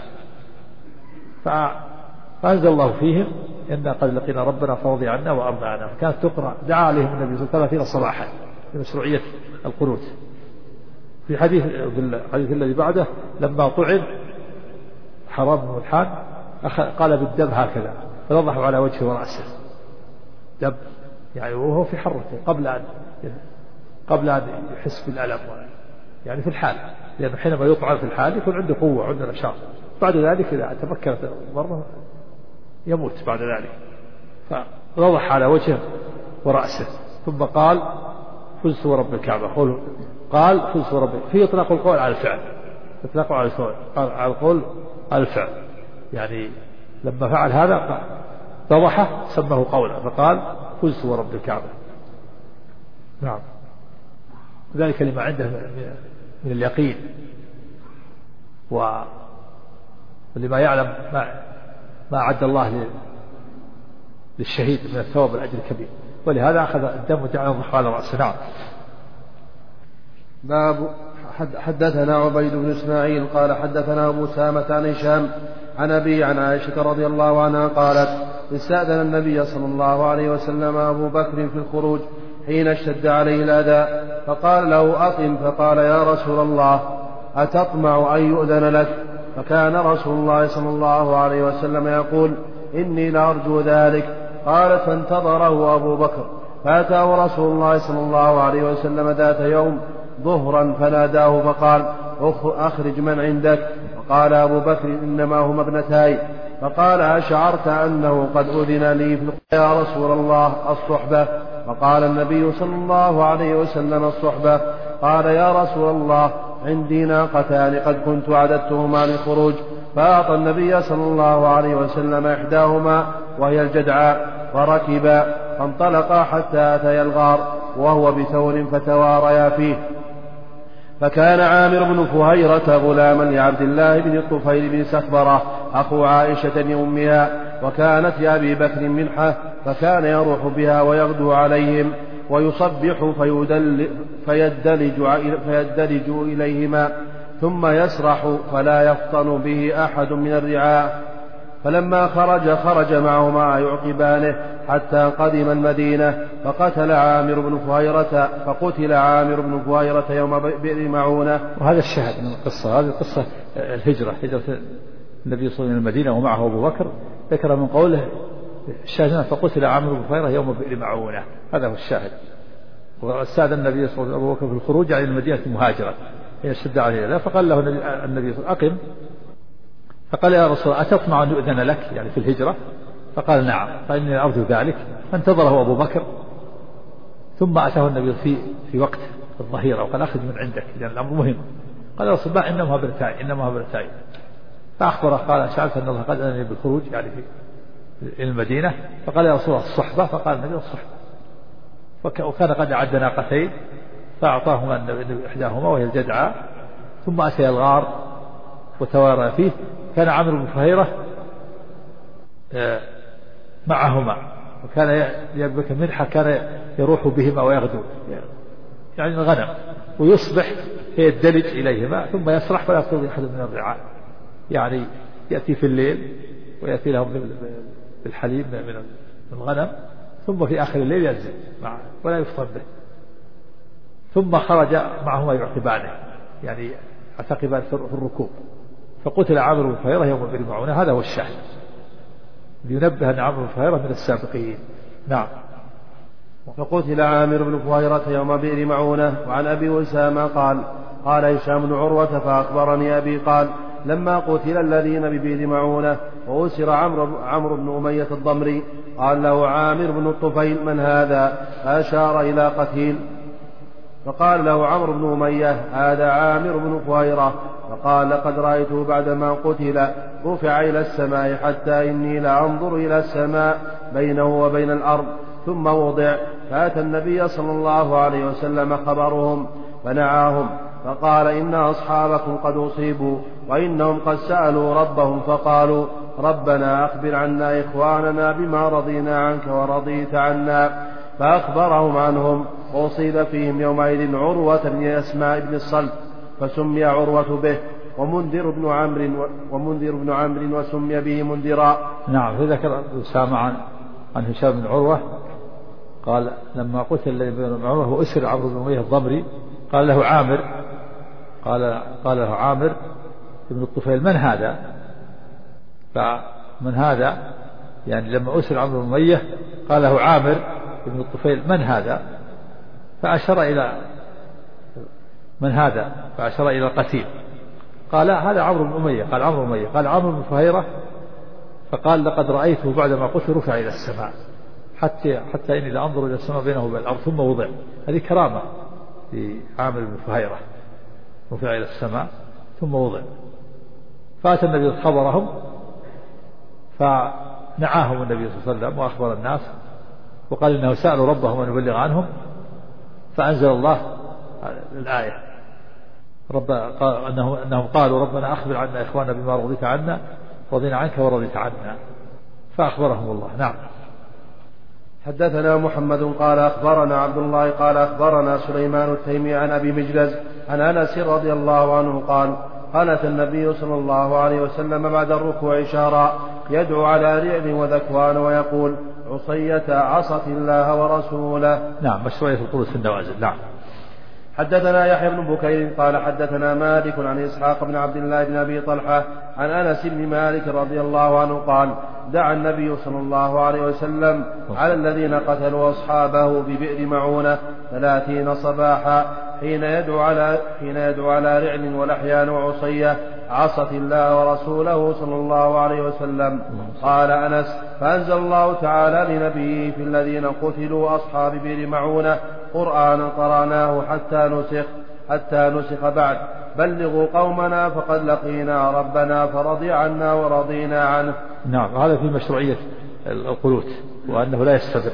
فأنزل الله فيهم إنا قد لقينا ربنا فرضي عنا وأرضعنا. فكانت تقرأ دعا عليهم النبي صلى الله عليه وسلم 30 صباحا لمشروعية القنوت. في الحديث الذي بعده لما طعن حرام بن ملحان قال بالدم هكذا فنضحوا على وجهه ورأسه دم، يعني وهو في حرته قبل أن يحس بالألم، يعني في الحال، لأنه حينما يطعن في الحال يكون عنده قوة وعنده نشاط. بعد ذلك إذا تفكرت مرة يموت بعد ذلك. فنضح على وجهه ورأسه ثم قال فزت ورب الكعبة. قال فزت ورب، في إطلاق القول على الفعل، إطلاق على القول على الفعل، يعني لما فعل هذا ضحى سماه قولا فقال فزت ورب الكعبة. نعم، ذلك لما عنده من اليقين ولما يعلم ما أعد الله للشهيد من الثواب والأجر الكبير، ولهذا أخذ الدم وجعله ضحى على رأسه. نعم. باب حدثنا عبيد بن إسماعيل قال حدثنا أبو سامة عن هشام عن أبي عن عائشة رضي الله عنها قالت استأذن النبي صلى الله عليه وسلم أبو بكر في الخروج حين اشتد عليه الأذى، فقال له أقم، فقال يا رسول الله أتطمع أن يؤذن لك؟ فكان رسول الله صلى الله عليه وسلم يقول إني لأرجو ذلك. قالت فانتظره أبو بكر، فأتاه رسول الله صلى الله عليه وسلم ذات يوم ظهرا فناداه فقال أخرج من عندك؟ فقال أبو بكر إنما هما ابنتاي. فقال أشعرت أنه قد أذن لي يا رسول الله الصحبة؟ فقال النبي صلى الله عليه وسلم الصحبة. قال يا رسول الله عندي ناقتان قد كنت عددتهما للخروج، فأعطى النبي صلى الله عليه وسلم إحداهما وهي الجدعاء، فركبا فانطلقا حتى أتيا الغار وهو بثور فتواريا فيه. فكان عامر بن فهيرة غلاما لعبد الله بن الطفيل بن سخبرة أخو عائشة أمها، وكانت لأبي بكر منحة، فكان يروح بها ويغدو عليهم ويصبح فيدلج إليهما ثم يسرح فلا يفطن به أحد من الرعاء. فلما خرج معهما يعقبانه حتى قدم المدينة، فقتل عامر بن فهيرة يوم بئر معونة. وهذا الشاهد من القصة، هذه القصة هجرة النبي صلى الله عليه وسلم من المدينة ومعه أبو بكر، ذكر من قوله الشاهد فقتل عامر بن فهيرة يوم بئر معونة، هذا هو الشاهد. واستأذن النبي صلى الله عليه وسلم أبو بكر في الخروج عن المدينة مهاجرا يشد عليه، فقال له النبي صلى الله عليه وسلم أقم، فقال يا رسول الله أتطمع أن يؤذن لك يعني في الهجرة؟ فقال نعم، قال إني أرجو ذلك. فانتظره أبو بكر ثم أتاه النبي في وقت الظهيرة وقال أخذ من عندك لأن الأمر مهم. قال يا رسول الله إنما بنتاي. فأخبره قال شعرت أن الله قد أذن بالخروج يعني في المدينة، فقال يا رسول الله الصحبة؟ فقال النبي الصحبة. وكان قد أعد ناقتين فأعطاهما النبي إحداهما وهي الجدعاء، ثم أتى الغار وتوارى فيه. كان عامر بن فهيرة معهما، وكان يبكي منحة كان يروح بهما ويغدو يعني الغنم، ويصبح فيدلج إليهما ثم يسرح فلا يستطيع أحد من الرعاء، يعني يأتي في الليل ويأتي لهم بالحليب من الغنم ثم في آخر الليل ينزل ولا يفطر به، ثم خرج معهما يعقبانه يعني اعتقبان في الركوب، فقتل عامر بن فهيرة يوم بئر معونة. هذا هو الشاهد لينبه أن عامر بن فهيرة من السابقين. نعم. فقتل عامر بن فهيرة يوم بئر معونة. وعن أبي أسامة قال قال هشام بن عروة فأخبرني أبي قال لما قتل الذين ببئر معونة وأسر عمرو بن أمية الضمري قال له عامر بن الطفيل من هذا؟ فأشار إلى قتيل، فقال له عمرو بن أمية هذا عامر بن فهيرة. فقال لقد رأيته بعدما قتل رفع إلى السماء حتى إني لأنظر إلى السماء بينه وبين الأرض ثم وضع. فأتى النبي صلى الله عليه وسلم خبرهم فنعاهم فقال إن أصحابكم قد أصيبوا وإنهم قد سألوا ربهم فقالوا ربنا أخبر عنا إخواننا بما رضينا عنك ورضيت عنا. فأخبرهم عنهم وأصيب فيهم يومئذ عروة بن أسماء بن الصلت فسمي عروة به ومنذر بن عمرو وسمي به منذرا. نعم. فذكر أسامة عن هشام بن عروة قال لما قتل الذي بن عروة وأسر عمرو بن أمية الضمري قال له عامر قال له عامر بن الطفيل من هذا؟ فمن هذا يعني لما أسر عمرو بن أمية قال له عامر بن الطفيل من هذا؟ فأشار إلى من هذا؟ فأشار إلى القتيل. قال هذا عمرو بن أمية. قال عمرو بن أمية. قال عمرو بن فهيرة. فقال لقد رأيته بعدما قتل رفع إلى السماء حتى إني لأنظر إلى السماء بينه وبين الأرض ثم وضع. هذه كرامة لعامر بن فهيرة، رفع إلى السماء ثم وضع. فأتى النبي خبرهم فنعاهم النبي صلى الله عليه وسلم وأخبر الناس وقال إنه سألوا ربهم أن يبلغ عنهم، فأنزل الله الآية أنهم قالوا ربنا أخبر عنا إخواننا بما رضيت عنا رضينا عنك ورضيت عنا، فأخبرهم الله. نعم. حدثنا محمد قال أخبرنا عبد الله قال أخبرنا سليمان التيمي عن أبي مجلز عن أنس رضي الله عنه قال قالت النبي صلى الله عليه وسلم بعد الركوع شهرا يدعو على رعل وذكوان ويقول عصية عصت الله ورسوله. نعم. مشروعية القنوت في النوازل. نعم. حدثنا يحيى بن بكير قال حدثنا مالك عن إسحاق بن عبد الله بن أبي طلحة عن أنس بن مالك رضي الله عنه قال دعا النبي صلى الله عليه وسلم على الذين قتلوا أصحابه ببئر معونة 30 صباحا حين يدعو على رعل ولحيان وعصية عصت الله ورسوله صلى الله عليه وسلم. قال أنس فأنزل الله تعالى لنبيه في الذين قتلوا أصحاب بئر معونة قرآنا قرأناه حتى نسخ بعد بلغوا قومنا فقد لقينا ربنا فرضي عنا ورضينا عنه. نعم. هذا في مشروعية القنوت وأنه لا يستمر،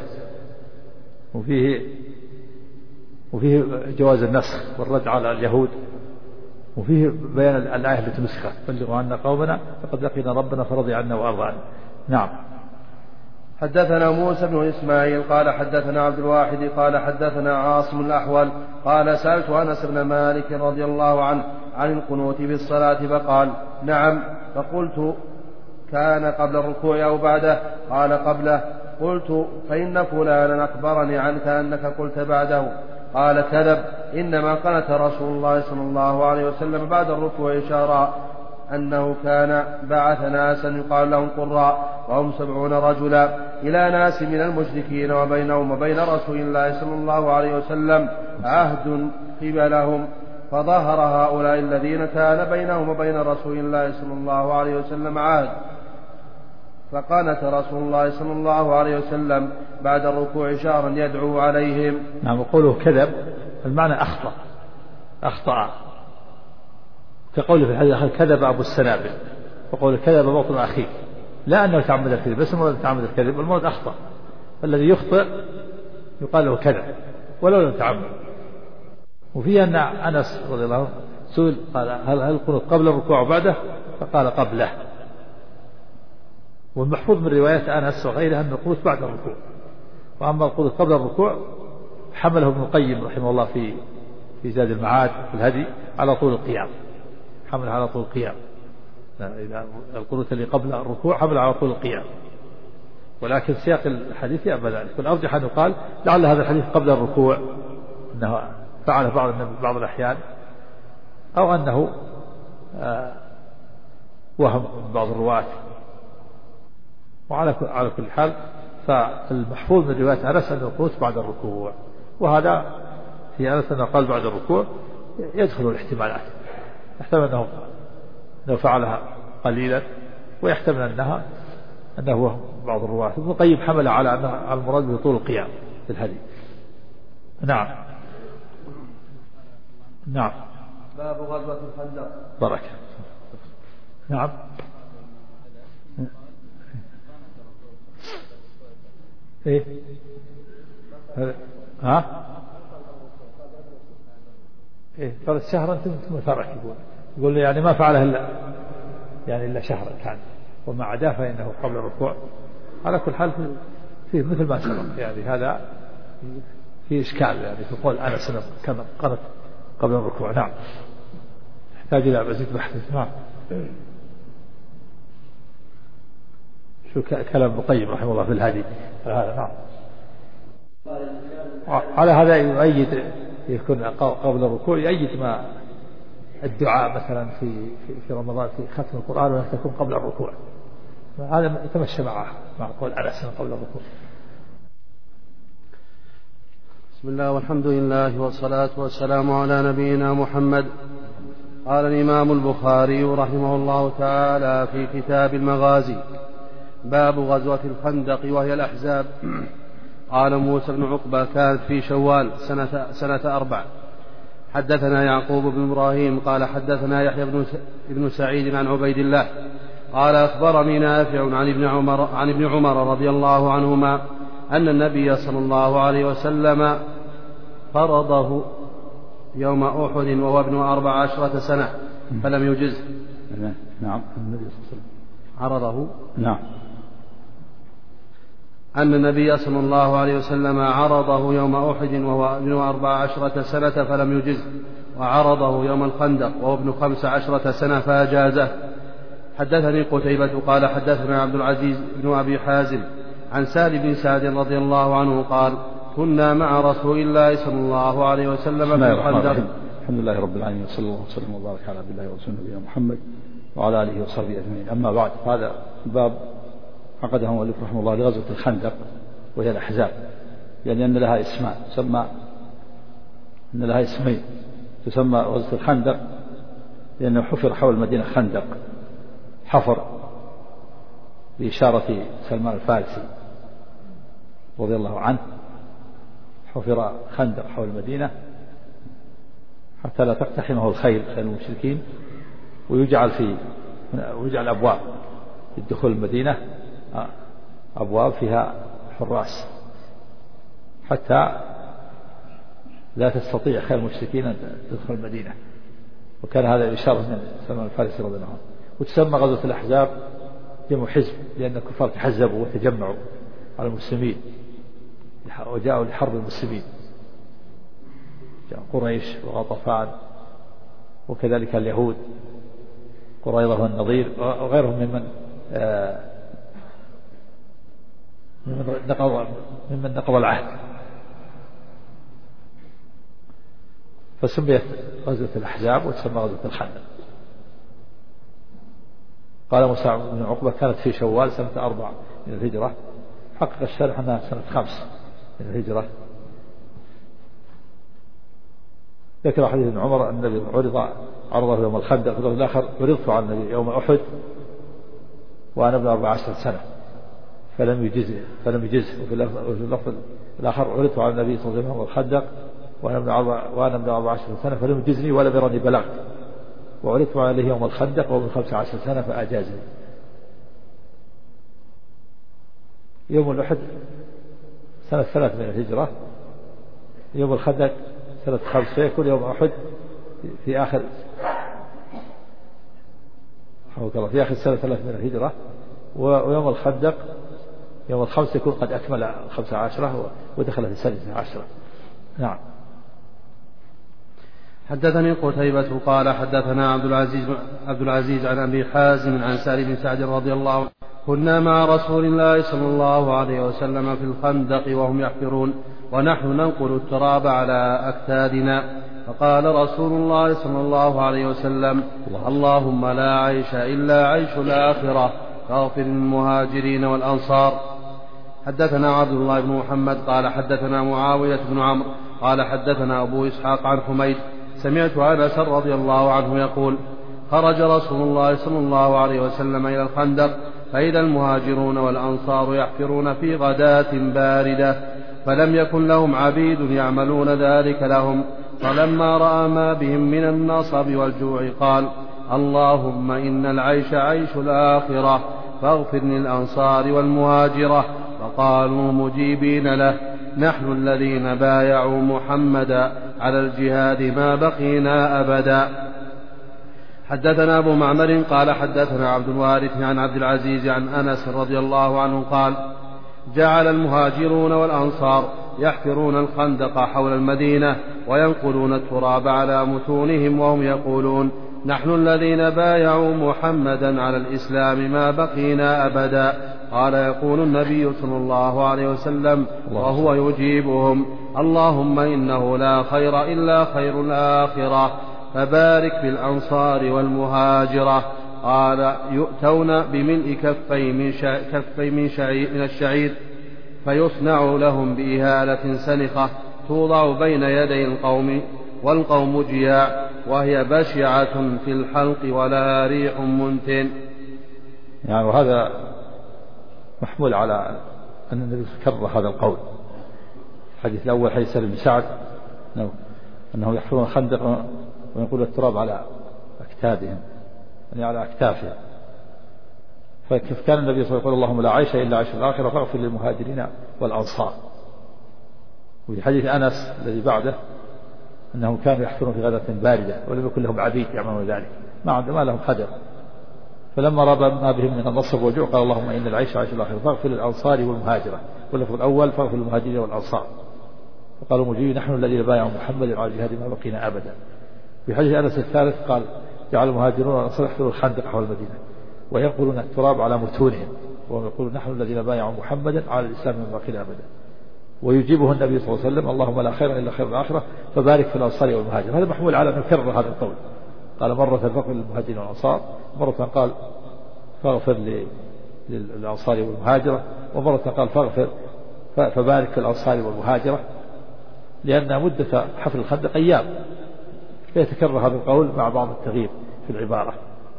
وفيه جواز النسخ والرد على اليهود، وفيه بيان الآية التي نسخت بلغوا عنا قومنا فقد لقينا ربنا فرضي عنا وأرضى عنا. نعم. حدثنا موسى بن إسماعيل قال حدثنا عبد الواحد قال حدثنا عاصم الأحول قال سألت أنس بن مالك رضي الله عنه عن القنوت بالصلاة فقال نعم. فقلت كان قبل الركوع أو بعده؟ قال قبله. قلت فإن فلانا أخبرني عنك أنك قلت بعده. قال كذب، إنما قنت رسول الله صلى الله عليه وسلم بعد الركوع شهرا أنه كان بعث ناسا يقال لهم قراء وهم 70 رجلا إلى ناس من المشركين وبينهم وبين رسول الله صلى الله عليه وسلم عهد قبلهم، فظهر هؤلاء الذين كان بينهم وبين رسول الله صلى الله عليه وسلم عهد، فقانت رسول الله صلى الله عليه وسلم بعد الركوع شهرا يدعو عليهم. نعم. وقوله كذب المعنى أخطأ كقوله في الحديث كذب أبو السنابل، وقوله كذب بطن أخيه، لا أنه تعمد الكذب بس المراد تعمد الكذب، المراد أخطأ، الذي يخطئ يقال له كذب ولو لم تعمد. وفي أن أنس رضي الله عنه سئل قال هل القنوت قبل الركوع وبعده؟ فقال قبله. والمحفوظ من رواية أنس وغيرها أن القنوت بعد الركوع، وأما القنوت قبل الركوع حمله ابن القيم رحمه الله في زاد المعاد في الهدي على طول القيام، حمل على طول القيام. القنوت اللي قبل الركوع حمل على طول القيام، ولكن سياق الحديث يأبى ذلك، والأرجح أن يقال لعل هذا الحديث قبل الركوع أنه فعله بعض الأحيان، أو أنه وهم من بعض الرواة. وعلى كل حال فالمحفوظ من رواية أنس أن القنوت بعد الركوع، وهذا في أنس أنه قال بعد الركوع يدخل الاحتمالات، يحتمل أنه فعلها قليلا، ويحتمل أنه هو بعض الرواة. ابن القيم حمل على أنها المراد بطول القيام في الحديث. نعم. نعم. باب غزوة الخندق. بركة. نعم. إيه؟ ها؟ إيه؟ قال شهرا ثم ترك، يقول يعني ما فعله إلا شهرا كان، وما عداه فإنه قبل الركوع. على كل حال فيه مثل ما سبق، يعني هذا في إشكال يعني في قول أنس كما قالت قبل الركوع. نعم. يحتاج إلى مزيد بحث. نعم. شو كلام ابن القيم رحمه الله في الهادي هذا. نعم. على هذا يؤيد يكون قبل الركوع، يؤيد ما الدعاء مثلا في رمضان في ختم القرآن ولا تكون قبل الركوع، هذا يتمشى مع قول أنس قبل الركوع. بسم الله والحمد لله والصلاة والسلام على نبينا محمد. قال الإمام البخاري رحمه الله تعالى في كتاب المغازي: باب غزوة الخندق وهي الأحزاب. قال موسى بن عقبة: كانت في شوال سنة 4. حدثنا يعقوب بن إبراهيم قال حدثنا يحيى بن سعيد عن عبيد الله قال أخبرني نافع عن ابن عمر رضي الله عنهما أن النبي صلى الله عليه وسلم فرضه يوم أحد وهو ابن 14 سنة فلم يجزه. نعم. النبي صلى الله عليه وسلم عرضه. نعم. أن النبي صلى الله عليه وسلم عرضه يوم أحد وهو ابن 14 سنة فلم يجزه، وعرضه يوم الخندق وهو ابن 15 سنة فأجازه. حدثني قتيبة قال حدثنا عبد العزيز بن أبي حازم عن سهل بن سعد رضي الله عنه قال: كنا مع رسول الله صلى الله عليه وسلم في الخندق. الحمد لله رب العالمين، وصلى الله وسلم وبارك على عبد الله ورسوله نبينا محمد وعلى آله وصحبه أجمعين. أما بعد، هذا الباب عقده المؤلف رحمه الله لغزوة الخندق وهي الأحزاب، يعني أن لها اسمان، أن لها اسمين، تسمى غزوة الخندق لأنه حفر حول المدينة خندق، حفر بإشارة سلمان الفارسي رضي الله عنه، حفر خندق حول المدينة حتى لا تقتحمه الخيل المشركين، ويجعل أبواب للدخول المدينة، أبواب فيها حراس حتى لا تستطيع خيل المشركين أن تدخل المدينة. وكان هذا إشارة من سلمان الفارسي رضي الله عنه. وتسمى غزوة الأحزاب جمع حزب، لأن الكفار تحزبوا وتجمعوا على المسلمين وجاءوا لحرب المسلمين، جاء قريش وغطفان وكذلك اليهود قريظة والنضير وغيرهم ممن نقض العهد، فسميت غزوة الأحزاب وتسمى غزوة الخندق. قال موسى بن عقبة: كانت في شوال سنة 4 من الهجرة. حقق الشارح أنها سنة 5 من الهجرة. ذكر حديث ابن عمر أن النبي عرضه يوم الخندق، في الآخر: عرضت على النبي يوم أحد وأنا ابن 14 سنة فلم يجزه. وفي اللفظ الآخر: عرضت على النبي صلى الله عليه وسلم يوم الخندق وأنا ابن 14 سنة فلم يجزني ولم يرني بلغت، وعرضت عليه يوم الخندق وهو ابن 15 سنة فأجازني. يوم الأحد سنة 3 من الهجرة، يوم الخندق سنة 5، فيكون يوم أحد في آخر سنة 3 من الهجرة، ويوم الخندق يوم الخمس يكون قد أكمل 15 ودخل في السادسة 10. نعم. حدثني قتيبة قال حدثنا عبد العزيز عن أبي حازم عن سهل بن سعد رضي الله عنه كنا مع رسول الله صلى الله عليه وسلم في الخندق وهم يحفرون ونحن ننقل التراب على أكتادنا، فقال رسول الله صلى الله عليه وسلم: اللهم لا عيش إلا عيش الآخرة فاغفر للمهاجرين والأنصار. حدثنا عبد الله بن محمد قال حدثنا معاوية بن عمرو قال حدثنا أبو إسحاق عن حميد سمعت أنس رضي الله عنه يقول: خرج رسول الله صلى الله عليه وسلم إلى الخندق فإذا المهاجرون والأنصار يحفرون في غداة باردة، فلم يكن لهم عبيد يعملون ذلك لهم، فلما رأى ما بهم من النصب والجوع قال: اللهم إن العيش عيش الآخرة فاغفر للأنصار والمهاجرة. فقالوا مجيبين له: نحن الذين بايعوا محمدا على الجهاد ما بقينا أبدا. حدثنا أبو معمر قال حدثنا عبد الوارث عن عبد العزيز عن أنس رضي الله عنه قال: جعل المهاجرون والأنصار يحفرون الخندق حول المدينة وينقلون التراب على متونهم وهم يقولون: نحن الذين بايعوا محمدا على الإسلام ما بقينا أبدا. قال: يقول النبي صلى الله عليه وسلم وهو يجيبهم: اللهم إنه لا خير إلا خير الآخرة فبارك في الأنصار والمهاجرة. قال: يؤتون بملء كفي من الشعير فيصنع لهم بإهالة سنخة توضع بين يدي القوم والقوم جياع وهي بشعة في الحلق ولها ريح منتن. يعني وهذا محمول على أن النبي كرر هذا القول. الحديث الأول حديث سهل بن سعد أنهم يحفرون الخندق وينقلون التراب على أكتادهم، يعني على أكتافهم. فكيف كان النبي صلى الله عليه وسلم يقول: اللهم لا عيش إلا عيش الآخرة فاغفر للمهاجرين والأنصار. وفي حديث أنس الذي بعده أنهم كانوا يحفرون في غداة باردة ولم يكن لهم عبيد يعملون ذلك، ما لهم خدر. فلما رأى ما بهم من النصب والجوع قال: اللهم إن العيش عيش الآخرة فاغفر للأنصار والمهاجرة. واللفظ الأول: فاغفر للمهاجرين والأنصار. فقالوا مجيبين: نحن الذين بايعوا محمد على الجهاد ما بقينا أبدا. في حديث أنس الثالث قال: جعل المهاجرون والأنصار يحفرون الخندق حول المدينة وينقلون التراب على متونهم وهم يقولون: نحن الذين بايعوا محمدا على الإسلام ما بقينا أبدا. ويجيبه النبي صلى الله عليه وسلم: اللهم لا خير إلا خير الآخرة فبارك في الأنصار والمهاجرة. هذا محمول على أن يكرر هذا القول. قال مرة: فاغفر للمهاجرين والأنصار، مرة قال: فاغفر للأنصار والمهاجرة، ومرة قال: فبارك في الأنصار والمهاجرة، لأن مدة حفر الخندق أيام، فيتكرر هذا القول مع بعض التغيير في العبارة.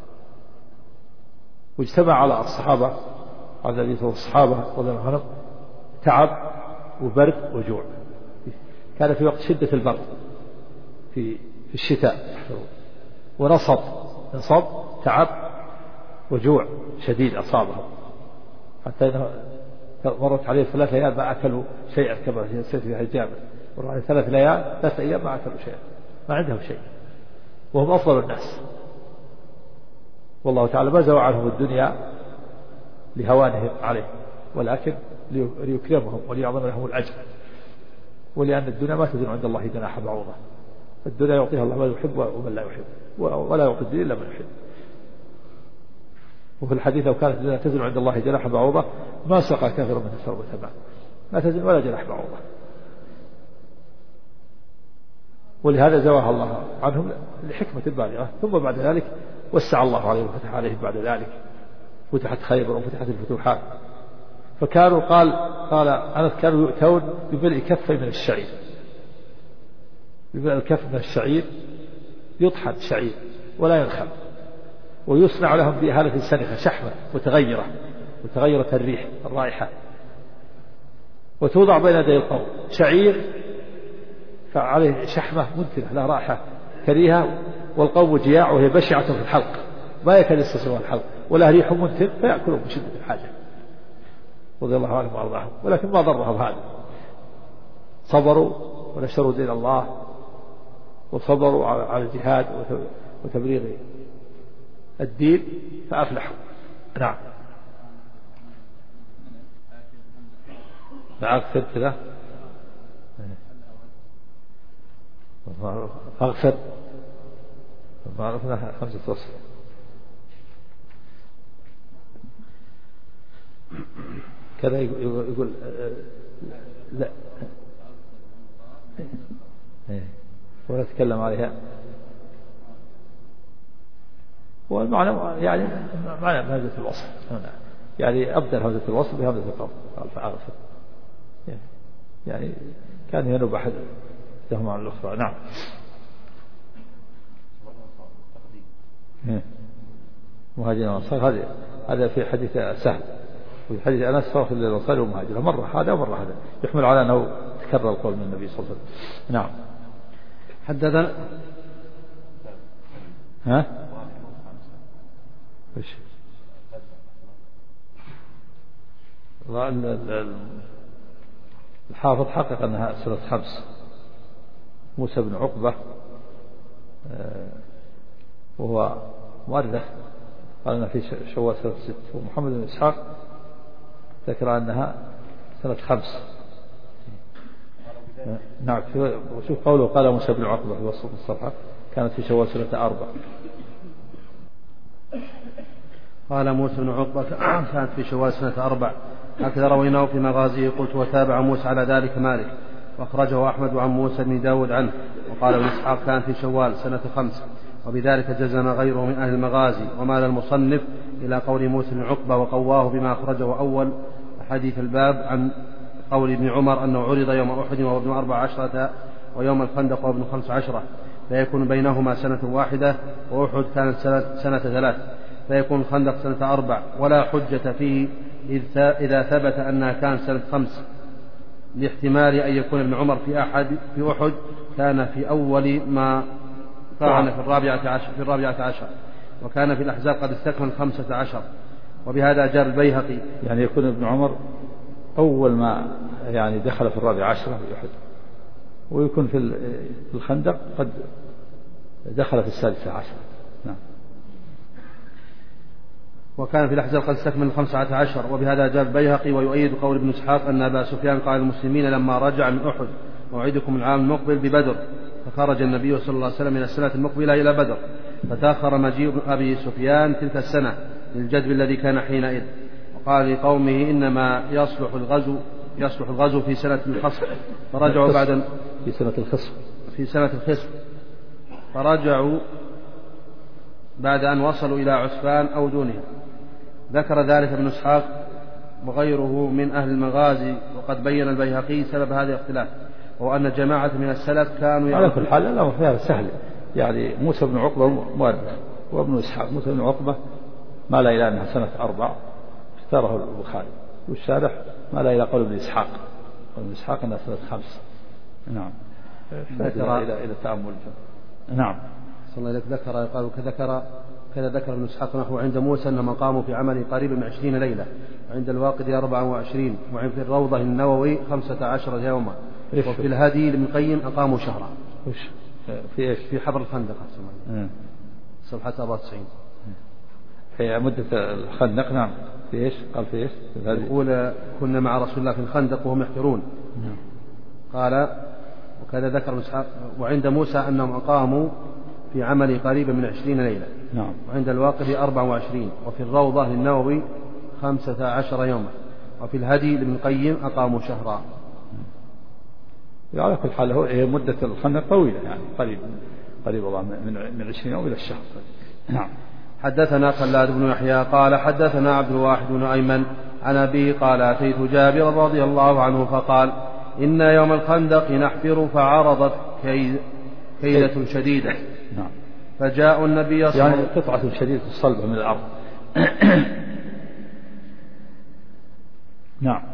واجتمع على الصحابة على النبي صلى الله عليه وسلم الصحابة رضي الله عنهم تعب وبرد وجوع. كان في وقت شدة البرد في الشتاء يحفرون، ونصب تعب وجوع شديد أصابهم، حتى إنه مرت عليه 3 ليال ما أكلوا شيئا كما في حجابه، مرت عليه 3 أيام ما أكلوا شيئا، ما عندهم شيء، وهم أفضل الناس. والله تعالى ما زوى عنهم الدنيا لهوانهم عليه، ولكن ليكرمهم وليعظم لهم الأجر، ولأن الدنيا ما تزن عند الله جناح بعوضة. الدنيا يعطيها الله من يحب ومن لا يحب، ولا يعطي الدنيا إلا من يحب. وفي الحديث: لو كانت الدنيا تزن عند الله جناح بعوضة ما سقى كافر من شربة ماء. ما تزن ولا جناح بعوضة. ولهذا زواها الله عنهم لحكمة بالغة. ثم بعد ذلك وسع الله عليهم وفتح عليهم بعد ذلك، فتحت خيبر وفتحت الفتوحات. فكانوا قال أنس: كانوا يؤتون بملء كفي من الشعير. بملء الكف من الشعير يطحن شعير ولا ينخل، ويصنع لهم بإهالة سنخة شحمة متغيرة الريح الرائحة، وتوضع بين يدي القوم شعير فعليه شحمة منتنة لا رائحة كريهة، والقوم جياع وهي بشعة في الحلق، ما يكاد يستطيعون الحلق، ولا ريح منتن فيأكلون بشدة الحاجة رضي الله عنهم وأرضاهم. ولكن ما ضرهم هذا، صبروا ونشروا دين الله، وصبروا على الجهاد وتبليغ الدين فأفلحوا. نعم. فأغفر كذا، فاغفر ما عرفنا 5 وصف. كذا يقول لا ولا تكلم عليها. والمعنى يعني معنى بهمزة الوصل، يعني أبدل همزة الوصل بهمزة القطع قال فأغفر، يعني كان ينوب أحد لهم عن الأخرى. نعم. مهاجرين وأنصار هذا في حديث سهل، وفي حديث أنس صرف للأنصار ومهاجرين، مرة هذا ومرة هذا، يحمل على أنه تكرر القول من النبي صلى الله عليه وسلم. نعم. حدثنا وش الحافظ حقق أنها سنة 5. موسى بن عقبة وهو مؤرخ قال أنها في شوال سنة 6، ومحمد بن إسحاق ذكر أنها سنة 5. نعم. وشوف قوله قال موسى بن عقبة في وسط الصفحة كانت في شوال سنة 4. قال موسى بن عقبة كانت في شوال سنة 4، هكذا رويناه في مغازيه. قلت وتابع موسى على ذلك مالك، وأخرجه أحمد عن موسى بن داود عنه. وقال ابن إسحاق كان في شوال سنة 5، وبذلك جزم غيره من أهل المغازي. ومال المصنف إلى قول موسى بن عقبة وقواه بما أخرجه أول حديث الباب عن قول ابن عمر أنه عرض يوم أحد وهو ابن 14 ويوم الخندق وابن 15، فيكون بينهما سنة واحدة، وأحد كانت سنة 3، فيكون الخندق سنة 4. ولا حجة فيه إذا ثبت أنها كانت سنة 5، لاحتمال أن يكون ابن عمر في أحد كان في أول ما طعن في 14، وكان في الأحزاب قد استكمل 15. وبهذا جاء البيهقي، يعني يكون ابن عمر أول ما يعني دخل في 14 في أحد، ويكون في الخندق قد دخل في 16. نعم. وكان في الأحزاب قد استكمل 15. وبهذا جاء البيهقي ويؤيد قول ابن إسحاق أن أبا سفيان قال المسلمين لما رجع من أحد موعدكم العام المقبل ببدر، فخرج النبي صلى الله عليه وسلم من السنة المقبلة إلى بدر، فتأخر مجيء أبي سفيان تلك السنة للجدب الذي كان حينئذ. وقال لقومه إنما يصلح الغزو في سنة الخصف، فرجعوا بعد في سنة الخصف فرجعوا بعد أن وصلوا إلى عسفان أو دونها. ذكر ذلك ابن إسحاق وغيره من أهل المغازي. وقد بين البيهقي سبب هذا الاختلاف، وهو أن جماعة من السلف كانوا على كل حال لا فيها سهل، يعني موسى بن عقبة مؤرخ، وابن إسحاق موسى بن عقبة ما لا إلى أنها سنة 4 اختاره البخاري، والشارح ما لا إلى قول ابن إسحاق، ابن إسحاق أنها سنة 5. نعم. إلى التأمل. نعم. صلى الله عليه ذكر قال كذا ذكر ابن إسحاق نحو عند موسى أن مقامه في عمله قريب من 20 ليلة، وعند الواقدي 24، وعند الروضة النووي 15 يوما، وفي الهدي لابن القيم أقاموا شهرا. في إيش؟ في حبر الخندق صفحة 94. في مدة الخندق. نعم. في إيش؟ قال في إيش؟ يقول كنا مع رسول الله في الخندق وهم يحفرون. قال وكذا ذكر إسحاق وعند موسى أنهم أقاموا في عمل قريبا من 20 ليلة. نعم. وعند الواقدي 24، وفي الروضة للنووي 15 يوما، وفي الهدي لابن القيم أقاموا شهرا. على كل حال هي مدة الخندق طويلة، يعني قريب والله من 20 يوم إلى الشهر. نعم. حدثنا خلاد بن يحيى قال حدثنا عبد الواحد بن أيمن عن أبيه قال أتيت جابر رضي الله عنه فقال إن يوم الخندق نحفر فعرضت كيدة شديدة. نعم. فجاء النبي صلى الله عليه وسلم، يعني قطعة شديدة الصلبة من الأرض. نعم.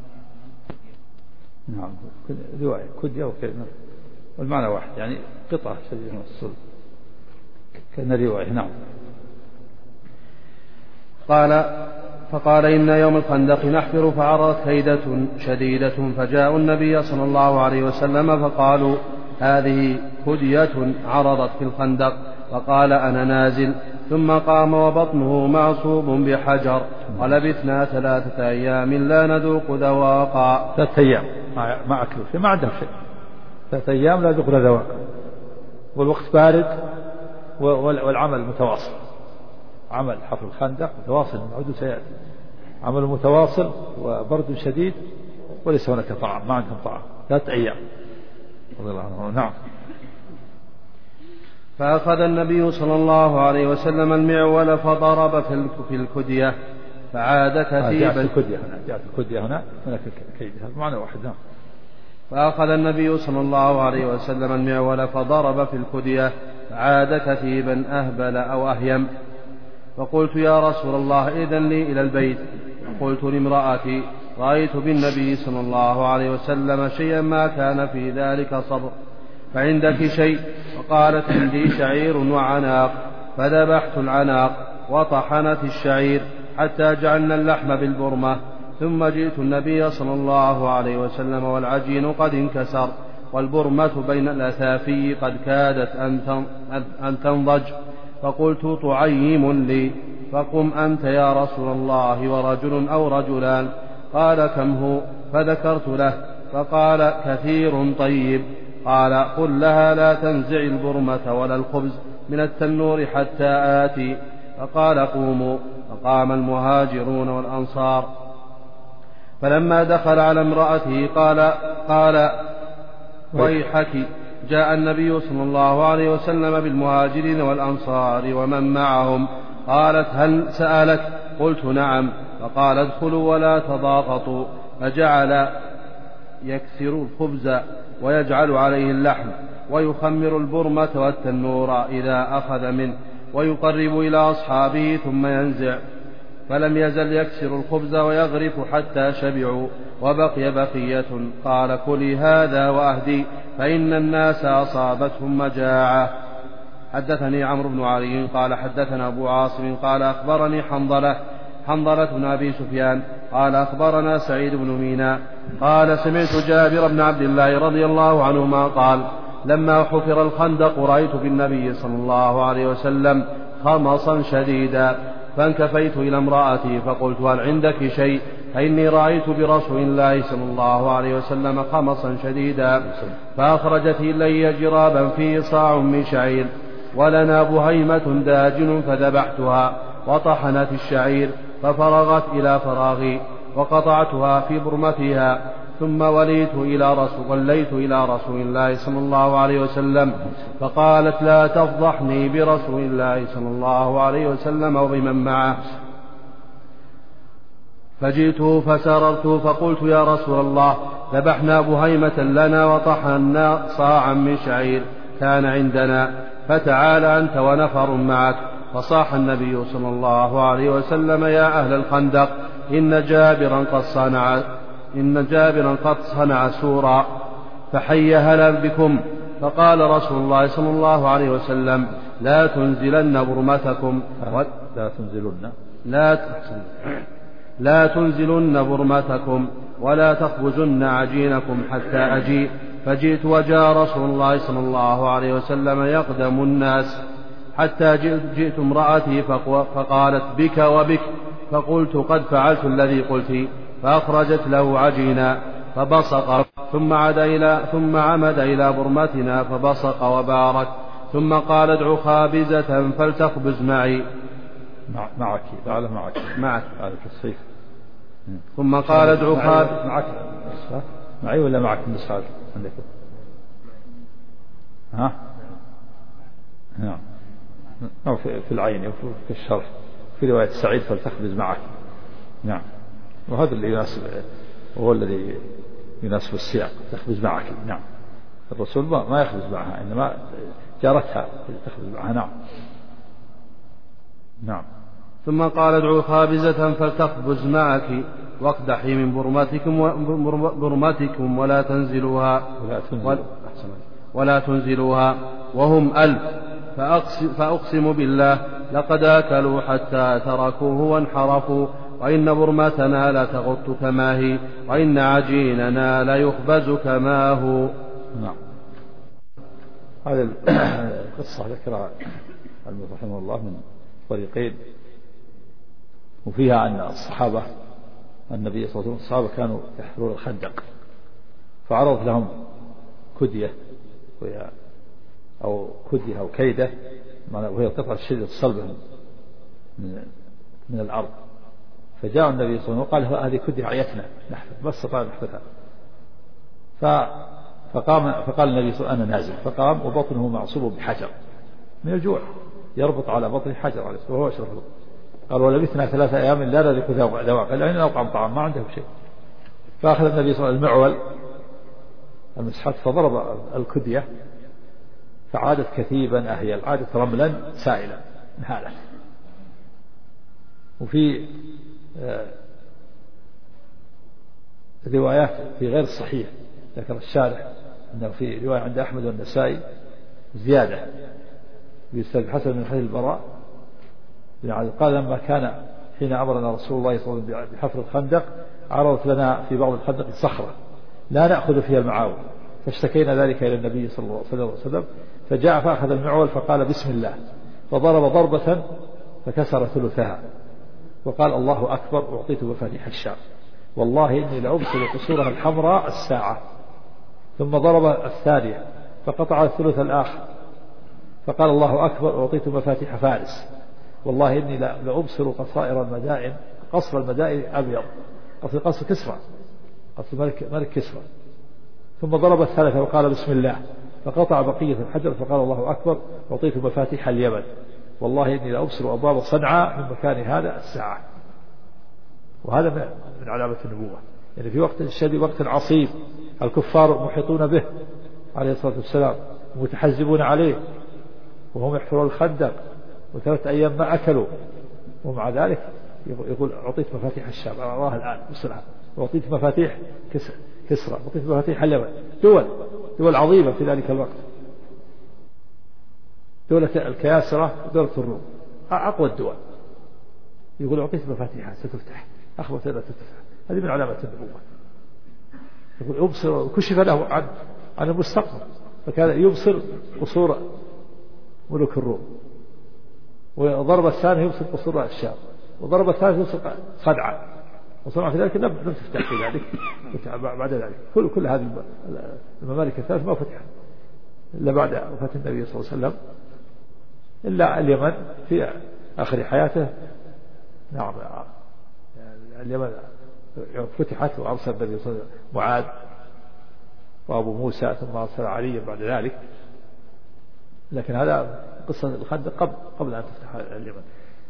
نعم. رواية كدية وكلمة والمعنى واحد، يعني قطعة شديدة من الصلب كان رواية. نعم. فقال إن يوم الخندق نحفر فعرضت كيدة شديدة، فجاءوا النبي صلى الله عليه وسلم فقالوا هذه كدية عرضت في الخندق، فقال أنا نازل، ثم قام وبطنه معصوب بحجر، ولبثنا 3 أيام لا نذوق ذواقا. 3 أيام ما أكلوا شيء، ما عندهم شيء، 3 أيام لا ذوقنا ذواقا، والوقت بارد والعمل متواصل، عمل حفر الخندق متواصل، الموعد سيأتي. عمل متواصل وبرد شديد وليس هناك طعام، ما عندهم طعام 3 أيام رضي الله عنه. نعم. فأخذ النبي صلى الله عليه وسلم المعول فضرب في الكدية فعاد كثيبا. جاءت الكدية هنا كيد، هذا معنى واحد. نعم. فأخذ النبي صلى الله عليه وسلم المعول فضرب في الكدية فعاد كثيبا أهبل أو أهيم. فقلت يا رسول الله إذن لي إلى البيت. فقلت لامرأتي رأيت بالنبي صلى الله عليه وسلم شيئا ما كان في ذلك صبر، فعندك شيء؟ فقالت عندي شعير وعناق. فذبحت العناق وطحنت الشعير حتى جعلنا اللحم بالبرمة، ثم جئت النبي صلى الله عليه وسلم والعجين قد انكسر والبرمة بين الأثافي قد كادت أن تنضج. فقلت طعيم لي، فقم أنت يا رسول الله ورجل أو رجلان. قال كم هو؟ فذكرت له، فقال كثير طيب. قال قل لها لا تنزع البرمة ولا الخبز من التنور حتى آتي. فقال قوموا، فقام المهاجرون والأنصار. فلما دخل على امرأته قال ويحك، جاء النبي صلى الله عليه وسلم بالمهاجرين والأنصار ومن معهم. قالت هل سألك؟ قلت نعم. فقال ادخلوا ولا تضاغطوا. فجعل يكسر الخبز ويجعل عليه اللحم ويخمر البرمة والتنور إذا أخذ منه ويقرب إلى أصحابه ثم ينزع. فلم يزل يكسر الخبز ويغرف حتى شبعوا وبقي بقية. قال كلي هذا وأهدي فإن الناس أصابتهم مجاعة. حدثني عمرو بن علي قال حدثنا أبو عاصم قال أخبرني حنظلة بن أبي سفيان قال أخبرنا سعيد بن ميناء قال سمعت جابر بن عبد الله رضي الله عنهما قال لما حفر الخندق رأيت بالنبي صلى الله عليه وسلم خمصا شديدا، فانكفيت إلى امرأتي فقلت هل عندك شيء؟ فإني رأيت برسول الله صلى الله عليه وسلم خمصا شديدا. فأخرجت إلي جرابا فيه صاع من شعير ولنا بهيمة داجن فذبحتها وطحنت الشعير ففرغت إلى فراغي وقطعتها في برمتها، ثم وليت إلى رسول الله صلى الله عليه وسلم فقالت لا تفضحني برسول الله صلى الله عليه وسلم وبمن معه. فجئته فسررت فقلت يا رسول الله ذبحنا بهيمة لنا وطحنا صاعا من شعير كان عندنا، فتعال أنت ونفر معك. فصاح النبي صلى الله عليه وسلم يا أهل الخندق إن جابرا قد صنع سورا فحي هلا بكم. فقال رسول الله صلى الله عليه وسلم لا تنزلن برمتكم لا تنزلن برمتكم ولا تخبزن عجينكم حتى أجيء. فجئت وجاء رسول الله صلى الله عليه وسلم يقدم الناس حتى جئت امرأتي فقالت بك وبك. فقلت قد فعلت الذي قلت. فأخرجت له عجينا فبصق ثم عمد إلى برمتنا فبصق وبارك، ثم قال ادع خابزة فلتخبز معي. معك التصحيح. ثم قال ادع خابزة معي ولا معك النسخة عندكم؟ ها؟ نعم. أو في العين أو في الشرح في رواية سعيد فلتخبز معك. نعم. وهذا اللي يناسب، هو الذي يناسب السياق تخبز معك. نعم. الرسول ما يخبز معها، إنما جارتها تخبز معها. نعم. نعم. ثم قال ادعوا خابزة فلتخبز معك واقدحي من برمتكم ولا تنزلوها وهم 1000. فأقسم بالله لقد أكلوا حتى تركوه وانحرفوا، وإن برمتنا لا تغط كما هي، وإن عجيننا لا يخبز كما هو. نعم. هذه القصة ذكرها المؤلف رحمه الله من طريقين، وفيها أن الصحابة النبي صلى الله عليه وسلم الصحابة كانوا يحفرون الخندق، فعرض لهم كدية أو كيدة وهي قطعة الشجر الصلبة من الأرض، فجاء النبي صلى الله عليه وسلم وقال هذه كدية عيتنا نحفظ بس استطاع نحفظها. فقال النبي صلى الله عليه وسلم أنا نازل، فقام وبطنه معصوب بحجر من الجوع، يربط على بطنه حجر عليه وهو يشرب. قال ولبثنا 3 أيام لا نذق ذواق إلا أننا نطعم طعام ما عندهم شيء. فأخذ النبي صلى الله عليه وسلم المعول المسحات فضرب الكدية فعادت كثيبا أهيل، عادت رملا سائلا انهالت. وفي روايات في غير الصحيح ذكر الشارح أنه في رواية عند أحمد والنسائي زيادة بإسناد حسن من حديث البراء قال لما كان حين أمرنا رسول الله صلى الله عليه وسلم بحفر الخندق عرضت لنا في بعض الخندق صخرة لا نأخذ فيها المعاول، فاشتكينا ذلك إلى النبي صلى الله عليه وسلم، فجاء فأخذ المعول فقال بسم الله، فضرب ضربة فكسر ثلثها وقال الله أكبر أعطيت مفاتيح الشام والله إني لأبصر قصورها الحمراء الساعة. ثم ضرب الثانية فقطع الثلث الآخر فقال الله أكبر أعطيت مفاتيح فارس والله إني لأبصر قصائر المدائن، قصر المدائن أبيض، قصر كسرى، قصر ملك كسرى. ثم ضرب الثالثة وقال بسم الله فقطع بقية الحجر فقال الله أكبر أعطيت مفاتيح اليمن والله إني لأبصر أبواب صنعاء من مكان هذا الساعة. وهذا من علامة النبوة، يعني في وقت الشديد وقت عصيب الكفار محيطون به عليه الصلاة والسلام متحزبون عليه وهم يحفرون الخندق و3 أيام ما أكلوا، ومع ذلك يقول أعطيت مفاتيح الشام أراه الآن بسرعة، وأعطيت مفاتيح كسرى، أعطيت مفاتيح اليمن، دول عظيمة في ذلك الوقت، دولة الكياسرة ودولة الروم أقوى الدول، يقول أعطيت مفاتيحها ستفتح، أخبرت لا تفتح. هذه من علامات النبوة. يقول يبصر، كشف له عن المستقبل فكان يبصر قصور ملوك الروم، وضرب الثاني يبصر قصور الشام، وضرب الثالث يبصر صنعاء، وصنعاء في ذلك لم تفتح في ذلك بعد ذلك. كل هذه الممالك الثلاث ما فتحت إلا بعد وفاة النبي صلى الله عليه وسلم، إلا اليمن في آخر حياته. نعم اليمن فتحت وأرسل النبي صلى الله عليه وسلم معاذ وأبو موسى ثم أرسل علي بعد ذلك، لكن هذا قصة الخندق قبل أن تفتح اليمن.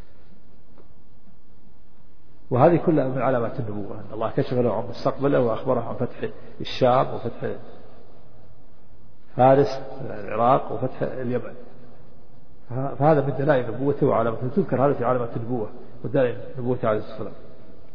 وهذه كلها من علامات النبوة، أن الله كشف له عن مستقبله وأخبره عن فتح الشام وفتح فارس العراق وفتح اليمن، فهذا من دلائل نبوته وعلامته، تذكر هذا في علامات النبوة ودلائل نبوته عليه الصلاة والسلام.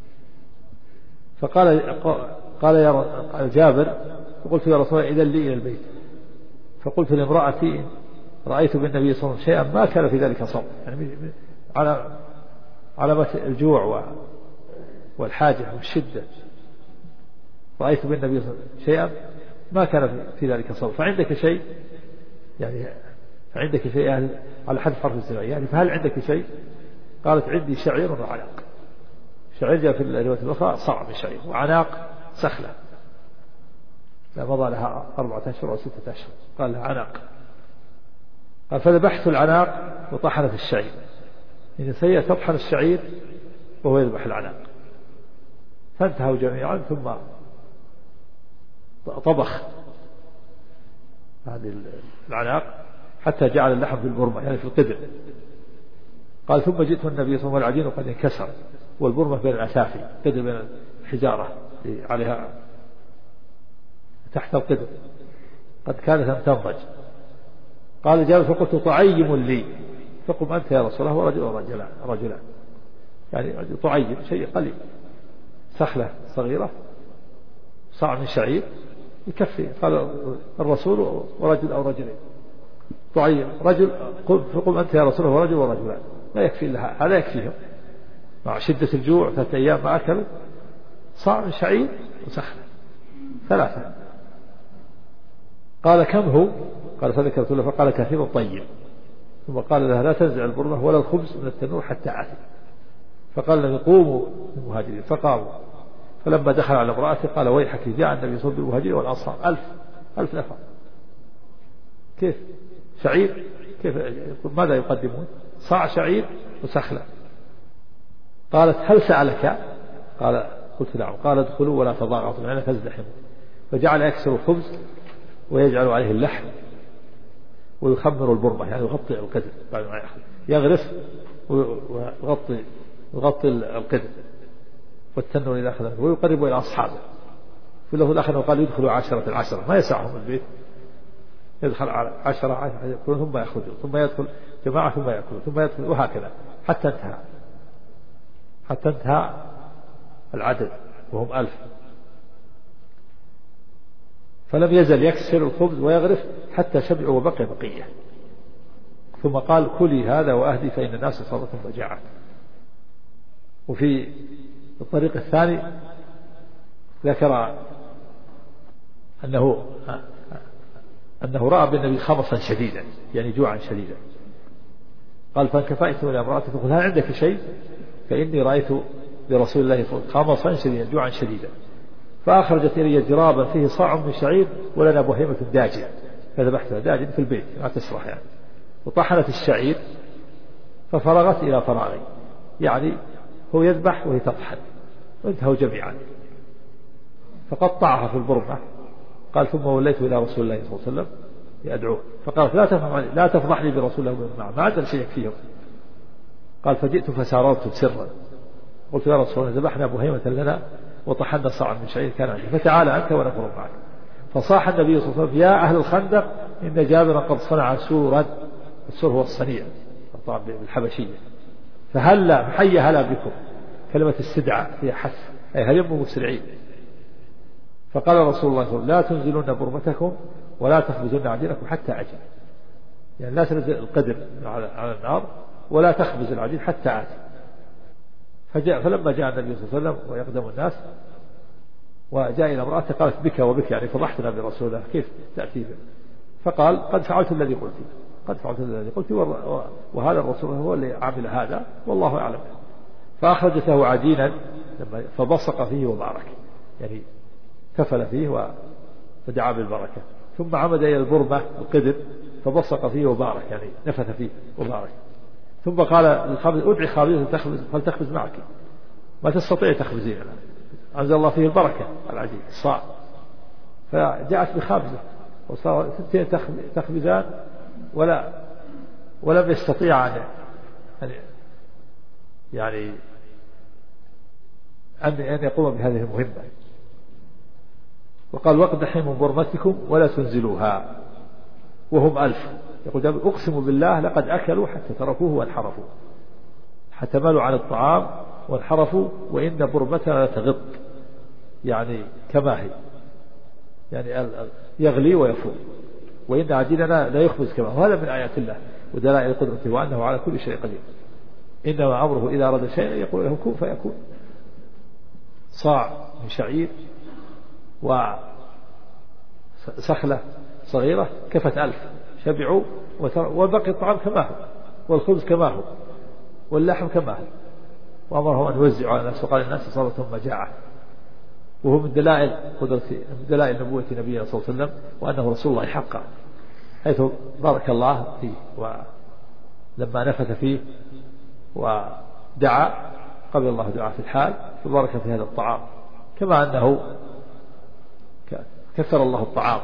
فقال يا جابر فقلت يا رسول الله إذن لي إلى البيت، فقلت لامرأتي رأيت بالنبي صلى الله عليه وسلم شيئا ما كان في ذلك صوم، يعني على علامة الجوع والحاجة والشدة، رأيت بالنبي صلى الله عليه وسلم شيئا ما كان في ذلك صوم، فعندك شيء يعني عندك شيء يعني على حد حرف الزراعي، يعني فهل عندك شيء؟ قالت عندي شعير وعناق. شعير جاء في الرواية الأخرى صاع من شعير، وعناق سخلة لا مضى لها 4 أشهر أو 6 أشهر، قال لها عناق. قال فذبحت العناق وطحنت الشعير، إن سيئة تطحن الشعير وهو يذبح العناق، فانتهوا جميعا ثم طبخ هذه العناق حتى جعل اللحم في البرمة يعني في القدر. قال ثم جئت النبي صلى الله عليه وسلم والعجين قد انكسر والبرمة بين الأسافل، قدر بين الحجارة عليها تحت القدر قد كانت لم تنضج. قال جابر فقلت طعيم لي، فقم أنت يا رسول الله ورجلان يعني طعيم شيء قليل، سخلة صغيرة صاع من شعير يكفي. قال الرسول ورجل أو رجلين، طعيم رجل، فقم أنت يا رسول الله ورجلان، لا يكفي إلا هذا يكفيهم مع شدة الجوع 3 أيام ما أكلوا، صاع من شعير وسخلة 3. قال كم هو؟ قال فذكرت له فقال كثير طيب، ثم قال لها لا تنزع البرمة ولا الخبز من التنور حتى آتي. فقال لهم قوموا المهاجرين فقاموا، فلما دخل على امرأته قال ويحك جاء النبي صلى الله عليه وسلم بالمهاجرين والأنصار 1000 نفر، كيف شعير كيف ماذا يقدمون؟ صاع شعير وسخلة. قالت هل سألك؟ قال قلت نعم. قال ادخلوا ولا تضاغطوا يعني فازدحموا. فجعل يكسر الخبز ويجعل عليه اللحم ويخمر البرمة يعني يغطي القدر بعد ما يأخذ يغرف ويغطي القدر والتنور إذا أخذ ويقرب إلى أصحابه. في اللفظ الآخر قال يدخلوا 10 ما يسعهم البيت يدخل 10 يأكلون ثم يخرجون ثم يدخل جماعة ثم يأكلون ثم يدخل وهكذا حتى انتهى العدد وهم 1000. فلم يزل يكسر الخبز ويغرف حتى شبعوا وبقي بقية. ثم قال كلي هذا وأهدي فإن الناس صارتهم مجاعة. وفي الطريق الثاني ذكر أنه رأى بالنبي خمصا شديدا يعني جوعا شديدا. قال فانكفأت إلى امرأته فقلت هل عندك شيء فإني رأيت برسول الله خمصا شديدا جوعا شديدا. فأخرجت إلي جرابا فيه صاع من شعير ولنا بهيمة داجن فذبحتها داجن في البيت ما تسرح يعني. وطحنت الشعير ففرغت إلى فراغي يعني هو يذبح وهي تطحن وانتهوا جميعا. فقطعها في البرمة. قال ثم وليت إلى رسول الله صلى الله عليه وسلم يدعوه فقالت لا تفضحني برسول الله ما عندنا شيء يكفيهم. قال فجئت فساررت سرا قلت يا رسول الله ذبحنا بهيمة لنا وطحنا صاعا من شعير كان عندي فتعال أنت ونفر معك. فصاح النبي صلى الله عليه وسلم يا أهل الخندق إن جابرا قد صنع سورا. السور هو الصنيع طبعا بالحبشية. حي هلا بكم كلمة السدعة هي حس أي هلموا مسرعين. فقال رسول الله صلى الله عليه وسلم لا تنزلون برمتكم ولا تخبزون عجينكم حتى أجل يعني لا تنزل القدر على النار ولا تخبز العجين حتى آتي. فلما جاء النبي صلى الله عليه وسلم ويقدم الناس وجاء إلى امرأته قالت بك وبك يعني فضحتنا برسول الله كيف تأتي به. فقال قد فعلت الذي قلت وهذا الرسول هو اللي عمل هذا والله أعلم. فأخرجت له عجينا فبصق فيه وبارك يعني كفل فيه ودعا بالبركة. ثم عمد إلى البرمة القدر فبصق فيه وبارك يعني نفث فيه وبارك. ثم قال للخابز ادعي خابزة فلتخبز معك ما تستطيع تخبزين أنزل الله فيه البركة العجيب الصاع. فجاءت بخابزة وصار 2 تخبزان ولم يستطيع أن يقوم بهذه المهمة. وقال واقدحوا من برمتكم ولا تنزلوها وهم 1000. يقول أقسم بالله لقد أكلوا حتى تركوه وانحرفوا حتى مالوا عن الطعام وانحرفوا وإن برمتنا لتغط يعني كما هي يعني يغلي ويفور وإن عجيننا لا يخبز كما هو. هذا من آيات الله ودلائل قدرته وأنه على كل شيء قدير. إنما أمره إذا أراد شيئا يقول له كن فيكون. صاع من شعير وسخلة صغيرة كفت 1000 شبعوا وبقي الطعام كما هو والخبز كما هو واللحم كما هو. وأمرهم أن يوزعوا على الناس وقال الناس صارتهم مجاعة. وهو من دلائل قدرته من دلائل نبوة نبينا صلى الله عليه وسلم وأنه رسول الله حقا حيث بارك الله فيه ولما نفث فيه ودعا قبل الله دعاء في الحال فبارك في هذا الطعام كما أنه كثر الله الطعام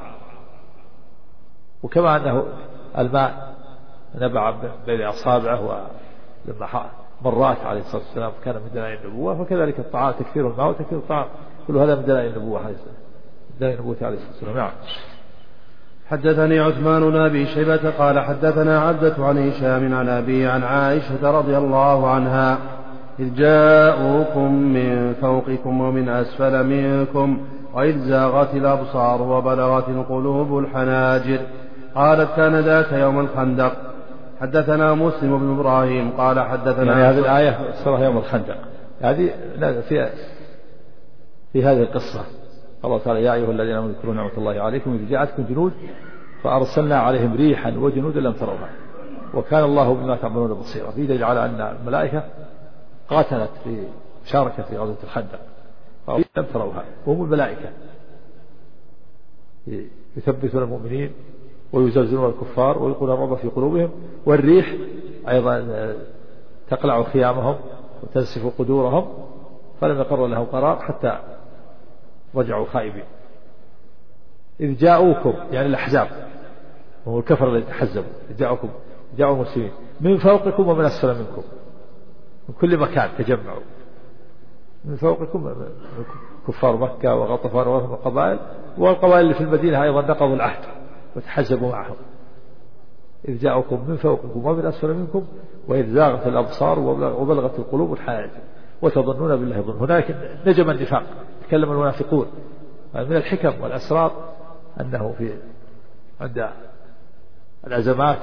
وكما أنه الماء نبع بين أصابعه ولما مرات عليه الصلاة والسلام كان من دلائل النبوة. فكذلك الطعام تكثير الماء وتكثير الطعام كل هذا من دلائل النبوة عليه الصلاة والسلام. نعم. حدثني عثمان بن أبي شيبة قال حدثنا عبدة عن هشام عن أبي عن عائشة رضي الله عنها إذ جاءوكم من فوقكم ومن أسفل منكم وإذ زاغت الأبصار وبلغت القلوب الحناجر قالت كان ذاك يوم الخندق. حدثنا مسلم بن إبراهيم قال حدثنا يعني هذه الآية صار يوم الخندق هذه في هذه القصة الله تعالى يا أيها الذين آمنوا اذكروا نعمة الله عليكم إذ جاءتكم جنود فأرسلنا عليهم ريحا وجنودا لم تروها وكان الله بما تعملون بصيرا. في دليل على أن الملائكة قاتلت شاركت في غزوة الخندق لم تروها وهم الملائكة يثبتون المؤمنين ويزلزلون الكفار ويلقون الرعب في قلوبهم. والريح أيضا تقلع خيامهم وتنسف قدورهم فلم يقر له قرار حتى رجعوا خائبين. إذ جاءوكم يعني الأحزاب وهو الكفر الذي تحزبوا، جاءوا المسلمين من فوقكم ومن أسفل منكم، من كل مكان تجمعوا، من فوقكم كفار مكة وغطفان والقبائل، والقبائل اللي في المدينة أيضا نقضوا العهد وتحزبوا معهم. إذ جاءكم من فوقكم ومن أسفل منكم وإذ زاغت الأبصار وبلغت القلوب الحناجر وتظنون بالله الظن. هناك نجم النفاق، تكلم المنافقون. من الحكم والأسرار أنه عند الأزمات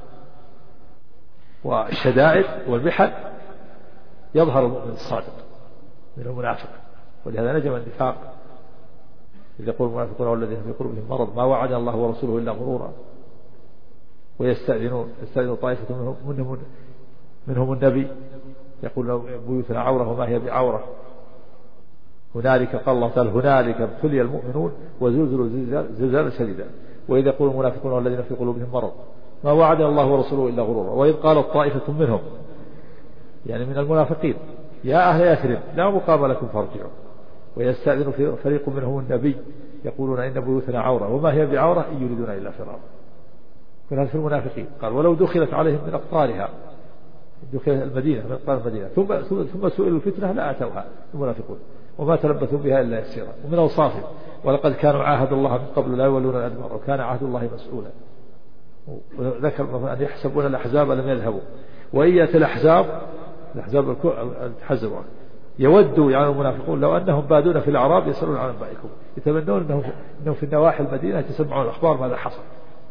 والشدائد والمحن يظهر المؤمن الصادق من المنافق، ولهذا نجم النفاق. إذ يقول المنافقون والذين في قلوبهم مرض ما وعد الله ورسوله إلا غرورا ويستأذن طائفة منهم النبي يقول بيوتنا عورة وما هي بعورة. هنالك قال الله تعالى هنالك ابتلي المؤمنون وزلزلوا زلزالا شديدا. وإذ يقول المنافقون والذين في قلوبهم مرض ما وعد الله ورسوله إلا غرورا. وإذ قالت طائفة منهم يعني من المنافقين يا أهل يثرب لا مقام لكم فارجعوا ويستأذن فريق منهم النبي يقولون إن بيوتنا عورة وما هي بعورة إن يريدون إلا فرارا. هذا في المنافقين. قال ولو دخلت عليهم من أقطارها، دخل المدينة من أقطار المدينة ثم سئلوا الفتنة لا أتوها المنافقون وما تلبثوا بها إلا يسيرا. ومن أوصافهم ولقد كانوا عاهدوا الله من قبل لا يولون الأدبار وكان عهد الله مسؤولا. وذكر أن يحسبون الأحزاب لم يذهبوا وإن يأتي الأحزاب تحزبون يودوا يعني المنافقون لو أنهم بادون في الأعراب يسألون عن أنبائكم، يتمنون أنهم في النواحي المدينة يتسمعون الأخبار ماذا حصل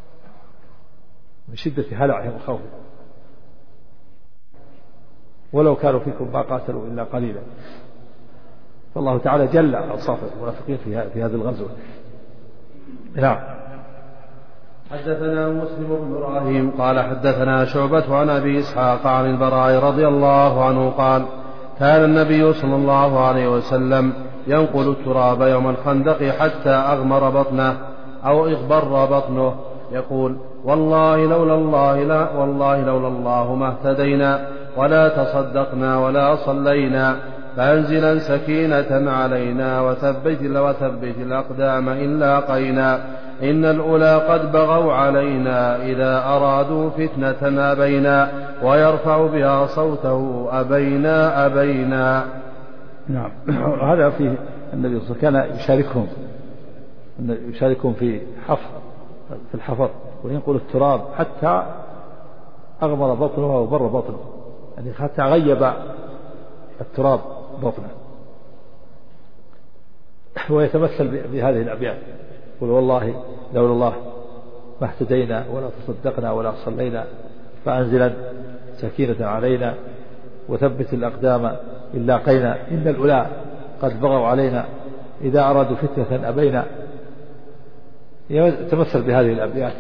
من شدة هلعهم وخوفهم. ولو كانوا فيكم ما قاتلوا إلا قليلا. فالله تعالى جل أوصاف المنافقين في هذه الغزوة. نعم. حدثنا مسلم بن إبراهيم قال حدثنا شعبة عن أبي إسحاق عن البراء رضي الله عنه قال كان النبي صلى الله عليه وسلم ينقل التراب يوم الخندق حتى أغمر بطنه أو اغبر بطنه يقول والله لولا الله ما اهتدينا ولا تصدقنا ولا صلينا فأنزلا سكينة علينا وثبت الأقدام إن لاقينا إن الأولى قد بغوا علينا إذا أرادوا فتنة أبينا ويرفع بها صوته أبينا. نعم. هذا فيه النبي صلى الله عليه وسلم كان يشاركهم في الحفر وينقل التراب حتى أغمر بطنه وبر بطنه، يعني حتى غيب التراب بطنه. ويتمثل بهذه الأبيات قل والله لولا الله ما اهتدينا ولا تصدقنا ولا صلينا فأنزلا سكينة علينا وثبت الأقدام إن لاقينا إن الأولى قد بغوا علينا إذا أرادوا فتنة أبينا. يتمثل بهذه الأبيات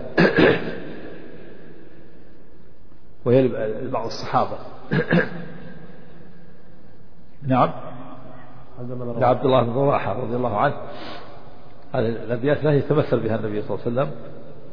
وهي بعض الصحابة. نعم. عبد الله بن رواحة رضي الله عنه هذه الأبيات لا يتمثل بها النبي صلى الله عليه وسلم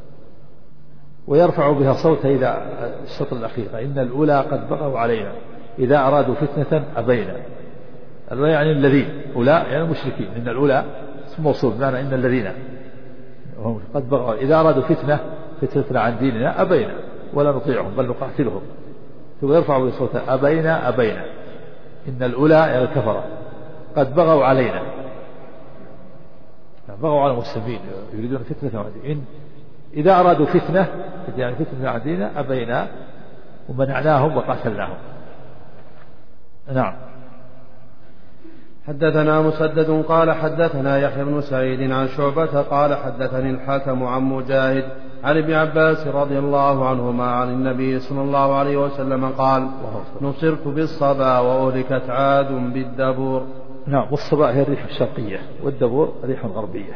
ويرفع بها صوته إلى الشطر الأخير إن الأولى قد بغوا علينا إذا أرادوا فتنة أبينا. الأولى يعني الذين أولى يعني المشركين، إن الأولى اسم موصول بمعنى إن الذين هم قد بغوا إذا أرادوا فتنة عن ديننا أبينا ولا نطيعهم بل نقاتلهم. ثم يرفع بها صوته أبينا إن الأولى يعني الكفرة قد بغوا علينا، بغوا على المسلمين يريدون فتنة عن ديننا. إذا أرادوا فتنة يعني فتنة عن ديننا أبينا ومنعناهم وقاتلناهم. نعم. حدثنا مسدد قال حدثنا يحيى بن سعيد عن شعبة قال حدثني الحكم عن مجاهد عن ابن عباس رضي الله عنهما عن النبي صلى الله عليه وسلم قال نصرت بالصبا وأهلكت عاد بالدبور. نعم. والصبا هي الريح الشرقية والدبور ريح غربية،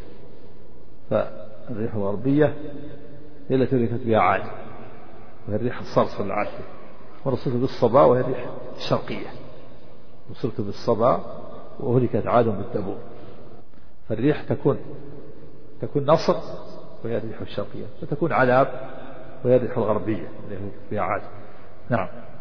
فالريح الغربية هي التي أهلكت بها عاد وهي الريح الصرصر العاتية. ونصرت بالصبا وهي الريح الشرقية. نصرت بالصبا وأهلكت عاد بالدبور. فالريح تكون نصر وهي الريح الشرقية، وتكون عذاب وهي الريح الغربية التي فيها عاد. نعم.